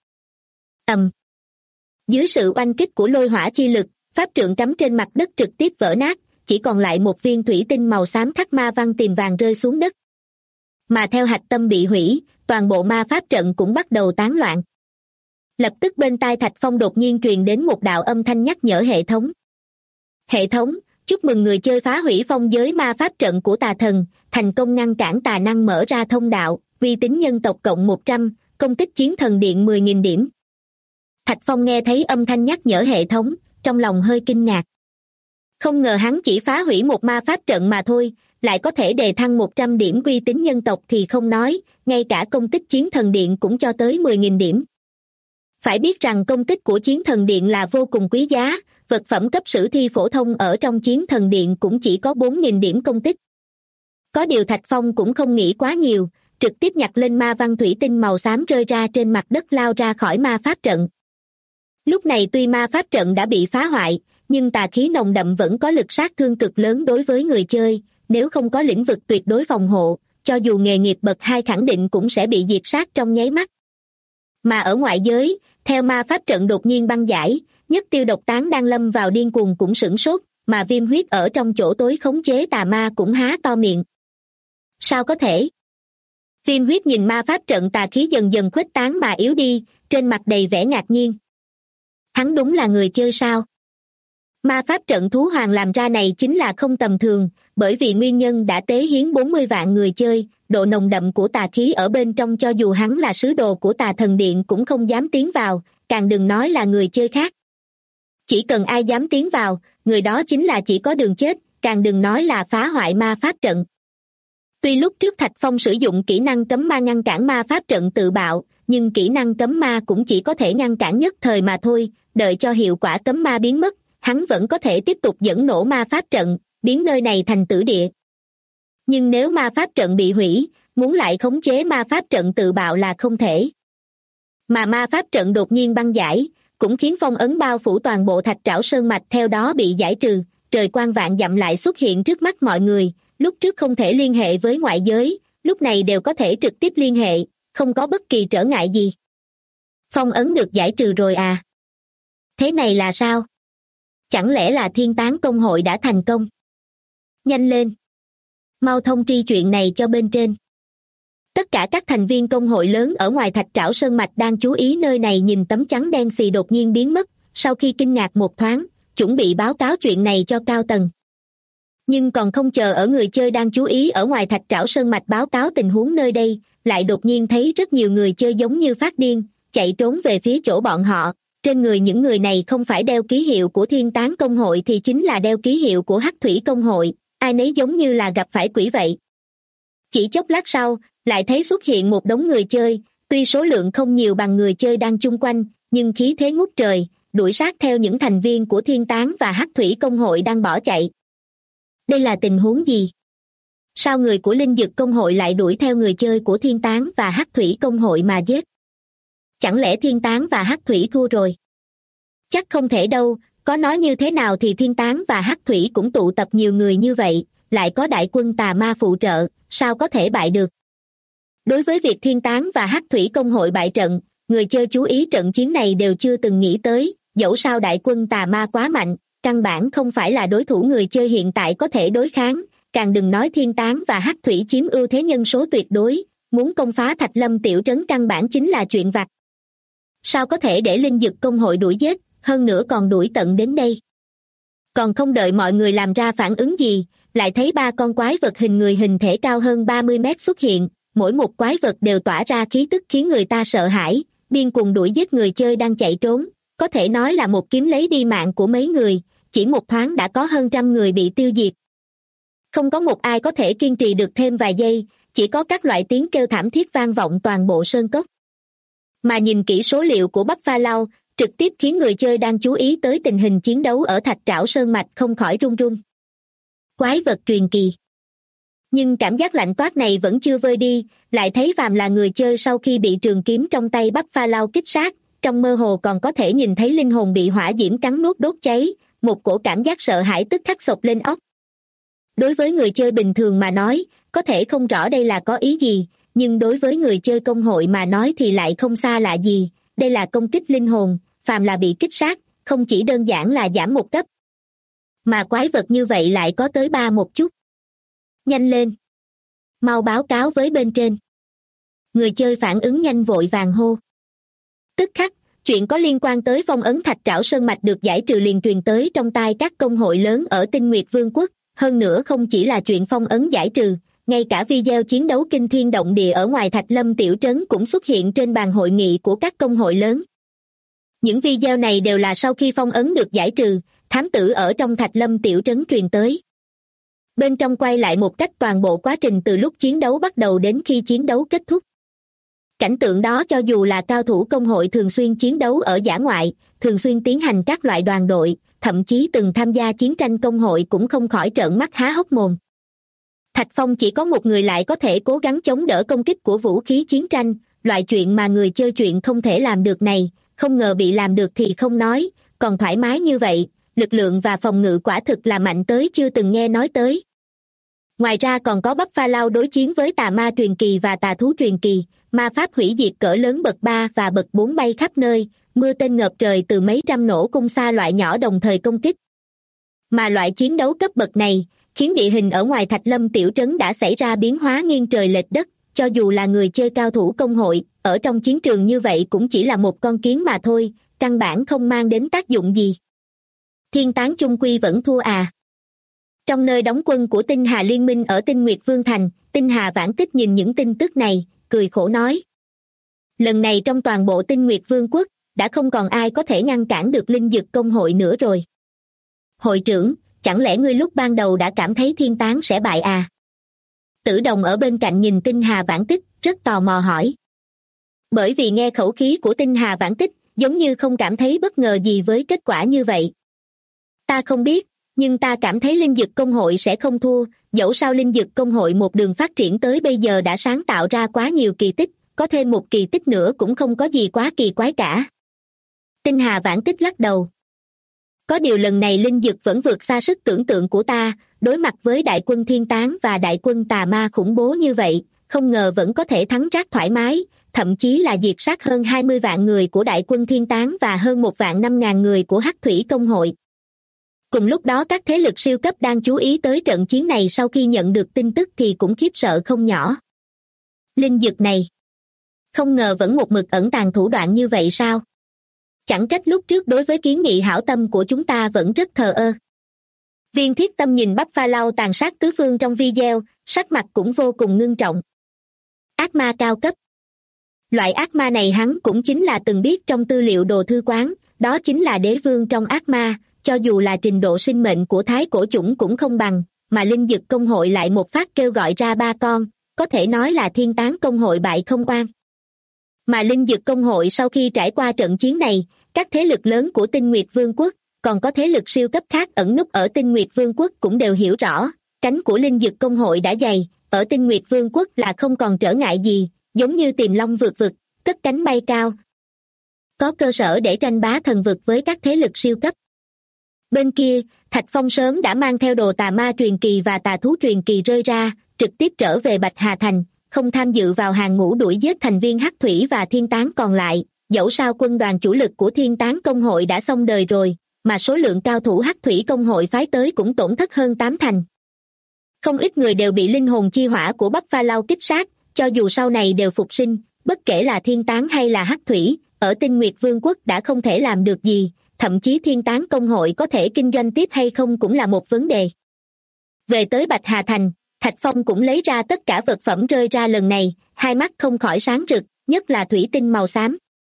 Dưới sự oanh kích của lôi hỏa chi lực, pháp trượng cắm trên mặt đất trực tiếp vỡ nát, chỉ còn lại một viên thủy tinh màu xám khắc ma văn tìm vàng rơi xuống đất. Mà theo hạch tâm bị hủy, toàn bộ ma pháp trận cũng bắt đầu tán loạn. Lập tức bên tai Thạch Phong đột nhiên truyền đến một đạo âm thanh nhắc nhở hệ thống. Hệ thống, chúc mừng người chơi phá hủy phong giới ma pháp trận của tà thần, thành công ngăn cản tà năng mở ra thông đạo, uy tín nhân tộc cộng 100, công tích chiến thần điện 10.000 điểm. Thạch Phong nghe thấy âm thanh nhắc nhở hệ thống, trong lòng hơi kinh ngạc. Không ngờ hắn chỉ phá hủy một ma pháp trận mà thôi, lại có thể đề thăng 100 điểm uy tín nhân tộc thì không nói, ngay cả công tích chiến thần điện cũng cho tới 10.000 điểm. Phải biết rằng công tích của chiến thần điện là vô cùng quý giá, vật phẩm cấp sử thi phổ thông ở trong chiến thần điện cũng chỉ có 4.000 điểm công tích. Có điều Thạch Phong cũng không nghĩ quá nhiều, trực tiếp nhặt lên ma văn thủy tinh màu xám rơi ra trên mặt đất lao ra khỏi ma pháp trận. Lúc này tuy ma pháp trận đã bị phá hoại, nhưng tà khí nồng đậm vẫn có lực sát thương cực lớn đối với người chơi, nếu không có lĩnh vực tuyệt đối phòng hộ, cho dù nghề nghiệp bậc 2 khẳng định cũng sẽ bị diệt sát trong nháy mắt. Mà ở ngoại giới, theo ma pháp trận đột nhiên băng giải, Nhất Tiêu Độc Tán đang lâm vào điên cuồng cũng sửng sốt, mà Viêm Huyết ở trong chỗ tối khống chế tà ma cũng há to miệng. Sao có thể? Viêm Huyết nhìn ma pháp trận tà khí dần dần khuếch tán mà yếu đi, trên mặt đầy vẻ ngạc nhiên. Hắn đúng là người chơi sao? Ma pháp trận thú hoàng làm ra này chính là không tầm thường, bởi vì nguyên nhân đã tế hiến 40 vạn người chơi, độ nồng đậm của tà khí ở bên trong cho dù hắn là sứ đồ của tà thần điện cũng không dám tiến vào, càng đừng nói là người chơi khác. Chỉ cần ai dám tiến vào, người đó chính là chỉ có đường chết, càng đừng nói là phá hoại ma pháp trận. Tuy lúc trước Thạch Phong sử dụng kỹ năng cấm ma ngăn cản ma pháp trận tự bạo, nhưng kỹ năng cấm ma cũng chỉ có thể ngăn cản nhất thời mà thôi, đợi cho hiệu quả cấm ma biến mất, hắn vẫn có thể tiếp tục dẫn nổ ma pháp trận, biến nơi này thành tử địa. Nhưng nếu ma pháp trận bị hủy, muốn lại khống chế ma pháp trận tự bạo là không thể. Mà ma pháp trận đột nhiên băng giải, cũng khiến phong ấn bao phủ toàn bộ Thạch Trảo Sơn Mạch theo đó bị giải trừ, trời quang vạn dặm lại xuất hiện trước mắt mọi người, lúc trước không thể liên hệ với ngoại giới, lúc này đều có thể trực tiếp liên hệ, không có bất kỳ trở ngại gì. Phong ấn được giải trừ rồi à? Thế này là sao? Chẳng lẽ là Thiên Tán Công hội đã thành công? Nhanh lên! Mau thông tri chuyện này cho bên trên. Tất cả các thành viên công hội lớn ở ngoài Thạch Trảo Sơn Mạch đang chú ý nơi này nhìn tấm chắn đen xì đột nhiên biến mất, sau khi kinh ngạc một thoáng, chuẩn bị báo cáo chuyện này cho cao tầng. Nhưng còn không chờ ở người chơi đang chú ý ở ngoài Thạch Trảo Sơn Mạch báo cáo tình huống nơi đây, lại đột nhiên thấy rất nhiều người chơi giống như phát điên, chạy trốn về phía chỗ bọn họ. Trên người những người này không phải đeo ký hiệu của Thiên Tán Công hội thì chính là đeo ký hiệu của Hắc Thủy Công hội, ai nấy giống như là gặp phải quỷ vậy. Chỉ chốc lát sau, lại thấy xuất hiện một đống người chơi, tuy số lượng không nhiều bằng người chơi đang chung quanh, nhưng khí thế ngút trời, đuổi sát theo những thành viên của Thiên Tán và Hắc Thủy Công hội đang bỏ chạy. Đây là tình huống gì? Sao người của Linh Dực Công hội lại đuổi theo người chơi của Thiên Tán và Hắc Thủy Công hội mà giết? Chẳng lẽ Thiên Tán và Hắc Thủy thua rồi? Chắc không thể đâu, có nói như thế nào thì Thiên Tán và Hắc Thủy cũng tụ tập nhiều người như vậy, lại có đại quân tà ma phụ trợ, sao có thể bại được? Đối với việc Thiên Tán và Hắc Thủy Công hội bại trận, người chơi chú ý trận chiến này đều chưa từng nghĩ tới, dẫu sao đại quân tà ma quá mạnh, căn bản không phải là đối thủ người chơi hiện tại có thể đối kháng, càng đừng nói Thiên Tán và Hắc Thủy chiếm ưu thế nhân số tuyệt đối, muốn công phá Thạch Lâm tiểu trấn căn bản chính là chuyện vặt. Sao có thể để Linh Dực Công hội đuổi giết, hơn nữa còn đuổi tận đến đây? Còn không đợi mọi người làm ra phản ứng gì, lại thấy 3 con quái vật hình người hình thể cao hơn 30 mét xuất hiện, mỗi một quái vật đều tỏa ra khí tức khiến người ta sợ hãi, điên cuồng đuổi giết người chơi đang chạy trốn, có thể nói là một kiếm lấy đi mạng của mấy người, chỉ một thoáng đã có hơn 100 người bị tiêu diệt. Không có một ai có thể kiên trì được thêm vài giây, chỉ có các loại tiếng kêu thảm thiết vang vọng toàn bộ sơn cốc. Mà nhìn kỹ số liệu của Bách Pha Lâu, trực tiếp khiến người chơi đang chú ý tới tình hình chiến đấu ở Thạch Trảo Sơn Mạch không khỏi run run. Quái vật truyền kỳ. Nhưng cảm giác lạnh toát này vẫn chưa vơi đi, lại thấy phàm là người chơi sau khi bị trường kiếm trong tay Bách Pha Lâu kích sát, trong mơ hồ còn có thể nhìn thấy linh hồn bị hỏa diễm cắn nuốt đốt cháy, một cổ cảm giác sợ hãi tức khắc xộc lên óc. Đối với người chơi bình thường mà nói, có thể không rõ đây là có ý gì, nhưng đối với người chơi công hội mà nói thì lại không xa lạ gì, đây là công kích linh hồn, phàm là bị kích sát, không chỉ đơn giản là giảm một cấp. Mà quái vật như vậy lại có tới 3 một chút. Nhanh lên! Mau báo cáo với bên trên. Người chơi phản ứng nhanh vội vàng hô. Tức khắc, chuyện có liên quan tới phong ấn Thạch Trảo Sơn Mạch được giải trừ liền truyền tới trong tai các công hội lớn ở Tinh Nguyệt Vương quốc, hơn nữa không chỉ là chuyện phong ấn giải trừ, ngay cả video chiến đấu kinh thiên động địa ở ngoài Thạch Lâm tiểu trấn cũng xuất hiện trên bàn hội nghị của các công hội lớn. Những video này đều là sau khi phong ấn được giải trừ, thám tử ở trong Thạch Lâm tiểu trấn truyền tới. Bên trong quay lại một cách toàn bộ quá trình từ lúc chiến đấu bắt đầu đến khi chiến đấu kết thúc. Cảnh tượng đó cho dù là cao thủ công hội thường xuyên chiến đấu ở dã ngoại, thường xuyên tiến hành các loại đoàn đội, thậm chí từng tham gia chiến tranh công hội cũng không khỏi trợn mắt há hốc mồm. Thạch Phong chỉ có một người lại có thể cố gắng chống đỡ công kích của vũ khí chiến tranh, loại chuyện mà người chơi chuyện không thể làm được này, không ngờ bị làm được thì không nói, còn thoải mái như vậy, lực lượng và phòng ngự quả thực là mạnh tới chưa từng nghe nói tới. Ngoài ra còn có Buffalo đối chiến với tà ma truyền kỳ và tà thú truyền kỳ, ma pháp hủy diệt cỡ lớn bậc 3 và bậc 4 bay khắp nơi, mưa tên ngập trời từ mấy trăm nổ cung xa loại nhỏ đồng thời công kích. Mà loại chiến đấu cấp bậc này, khiến địa hình ở ngoài Thạch Lâm tiểu trấn đã xảy ra biến hóa nghiêng trời lệch đất, cho dù là người chơi cao thủ công hội, ở trong chiến trường như vậy cũng chỉ là một con kiến mà thôi, căn bản không mang đến tác dụng gì. Thiên tán chung quy vẫn thua à. Trong nơi đóng quân của Tinh Hà Liên minh ở Tinh Nguyệt Vương Thành, Tinh Hà Vãn Tích nhìn những tin tức này, cười khổ nói. Lần này trong toàn bộ Tinh Nguyệt Vương quốc, đã không còn ai có thể ngăn cản được linh dực công hội nữa rồi. Hội trưởng, chẳng lẽ ngươi lúc ban đầu đã cảm thấy thiên tán sẽ bại à? Tử Đồng ở bên cạnh nhìn Tinh Hà Vãn Tích, rất tò mò hỏi. Bởi vì nghe khẩu khí của Tinh Hà Vãn Tích, giống như không cảm thấy bất ngờ gì với kết quả như vậy. Ta không biết, nhưng ta cảm thấy linh dực công hội sẽ không thua, dẫu sao linh dực công hội một đường phát triển tới bây giờ đã sáng tạo ra quá nhiều kỳ tích, có thêm một kỳ tích nữa cũng không có gì quá kỳ quái cả. Tinh Hà Vãn Tích lắc đầu. Có điều lần này linh dực vẫn vượt xa sức tưởng tượng của ta, đối mặt với đại quân thiên tán và đại quân tà ma khủng bố như vậy, không ngờ vẫn có thể thắng rác thoải mái, thậm chí là diệt sát hơn 20 vạn người của đại quân thiên tán và hơn 1.500.000 người của Hắc Thủy công hội. Cùng lúc đó các thế lực siêu cấp đang chú ý tới trận chiến này sau khi nhận được tin tức thì cũng khiếp sợ không nhỏ. Linh dực này, không ngờ vẫn một mực ẩn tàng thủ đoạn như vậy sao? Chẳng trách lúc trước đối với kiến nghị hảo tâm của chúng ta vẫn rất thờ ơ. Viên Thiết Tâm nhìn Buffalo tàn sát tứ phương trong video, sắc mặt cũng vô cùng ngưng trọng. Ác ma cao cấp. Loại ác ma này hắn cũng chính là từng biết trong tư liệu đồ thư quán, đó chính là đế vương trong ác ma, cho dù là trình độ sinh mệnh của thái cổ chủng cũng không bằng, mà linh dực công hội lại một phát kêu gọi ra 3 con, có thể nói là thiên tán công hội bại không oan. Mà linh dực công hội sau khi trải qua trận chiến này, các thế lực lớn của Tinh Nguyệt Vương quốc, còn có thế lực siêu cấp khác ẩn núp ở Tinh Nguyệt Vương quốc cũng đều hiểu rõ, cánh của linh dực công hội đã dày, ở Tinh Nguyệt Vương quốc là không còn trở ngại gì, giống như Tiềm Long vượt vực, cất cánh bay cao. Có cơ sở để tranh bá thần vực với các thế lực siêu cấp. Bên kia, Thạch Phong sớm đã mang theo đồ tà ma truyền kỳ và tà thú truyền kỳ rơi ra, trực tiếp trở về Bạch Hà Thành, không tham dự vào hàng ngũ đuổi giết thành viên Hắc Thủy và Thiên Tán còn lại, dẫu sao quân đoàn chủ lực của Thiên Tán công hội đã xong đời rồi, mà số lượng cao thủ Hắc Thủy công hội phái tới cũng tổn thất hơn 8 thành. Không ít người đều bị linh hồn chi hỏa của Buffalo kích sát, cho dù sau này đều phục sinh, bất kể là Thiên Tán hay là Hắc Thủy, ở Tinh Nguyệt Vương quốc đã không thể làm được gì, thậm chí Thiên Tán công hội có thể kinh doanh tiếp hay không cũng là một vấn đề. Về tới Bạch Hà Thành, Thạch Phong cũng lấy ra tất cả vật phẩm rơi ra lần này, hai mắt không khỏi sáng rực, nhất là thủy tinh màu xám.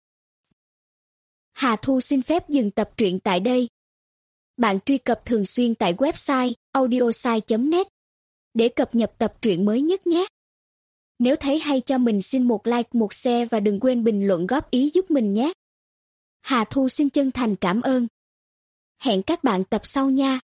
Hà Thu xin phép dừng tập truyện tại đây. Bạn truy cập thường xuyên tại website audiosai.net để cập nhật tập truyện mới nhất nhé. Nếu thấy hay cho mình xin một like, một share và đừng quên bình luận góp ý giúp mình nhé. Hà Thu xin chân thành cảm ơn. Hẹn các bạn tập sau nha.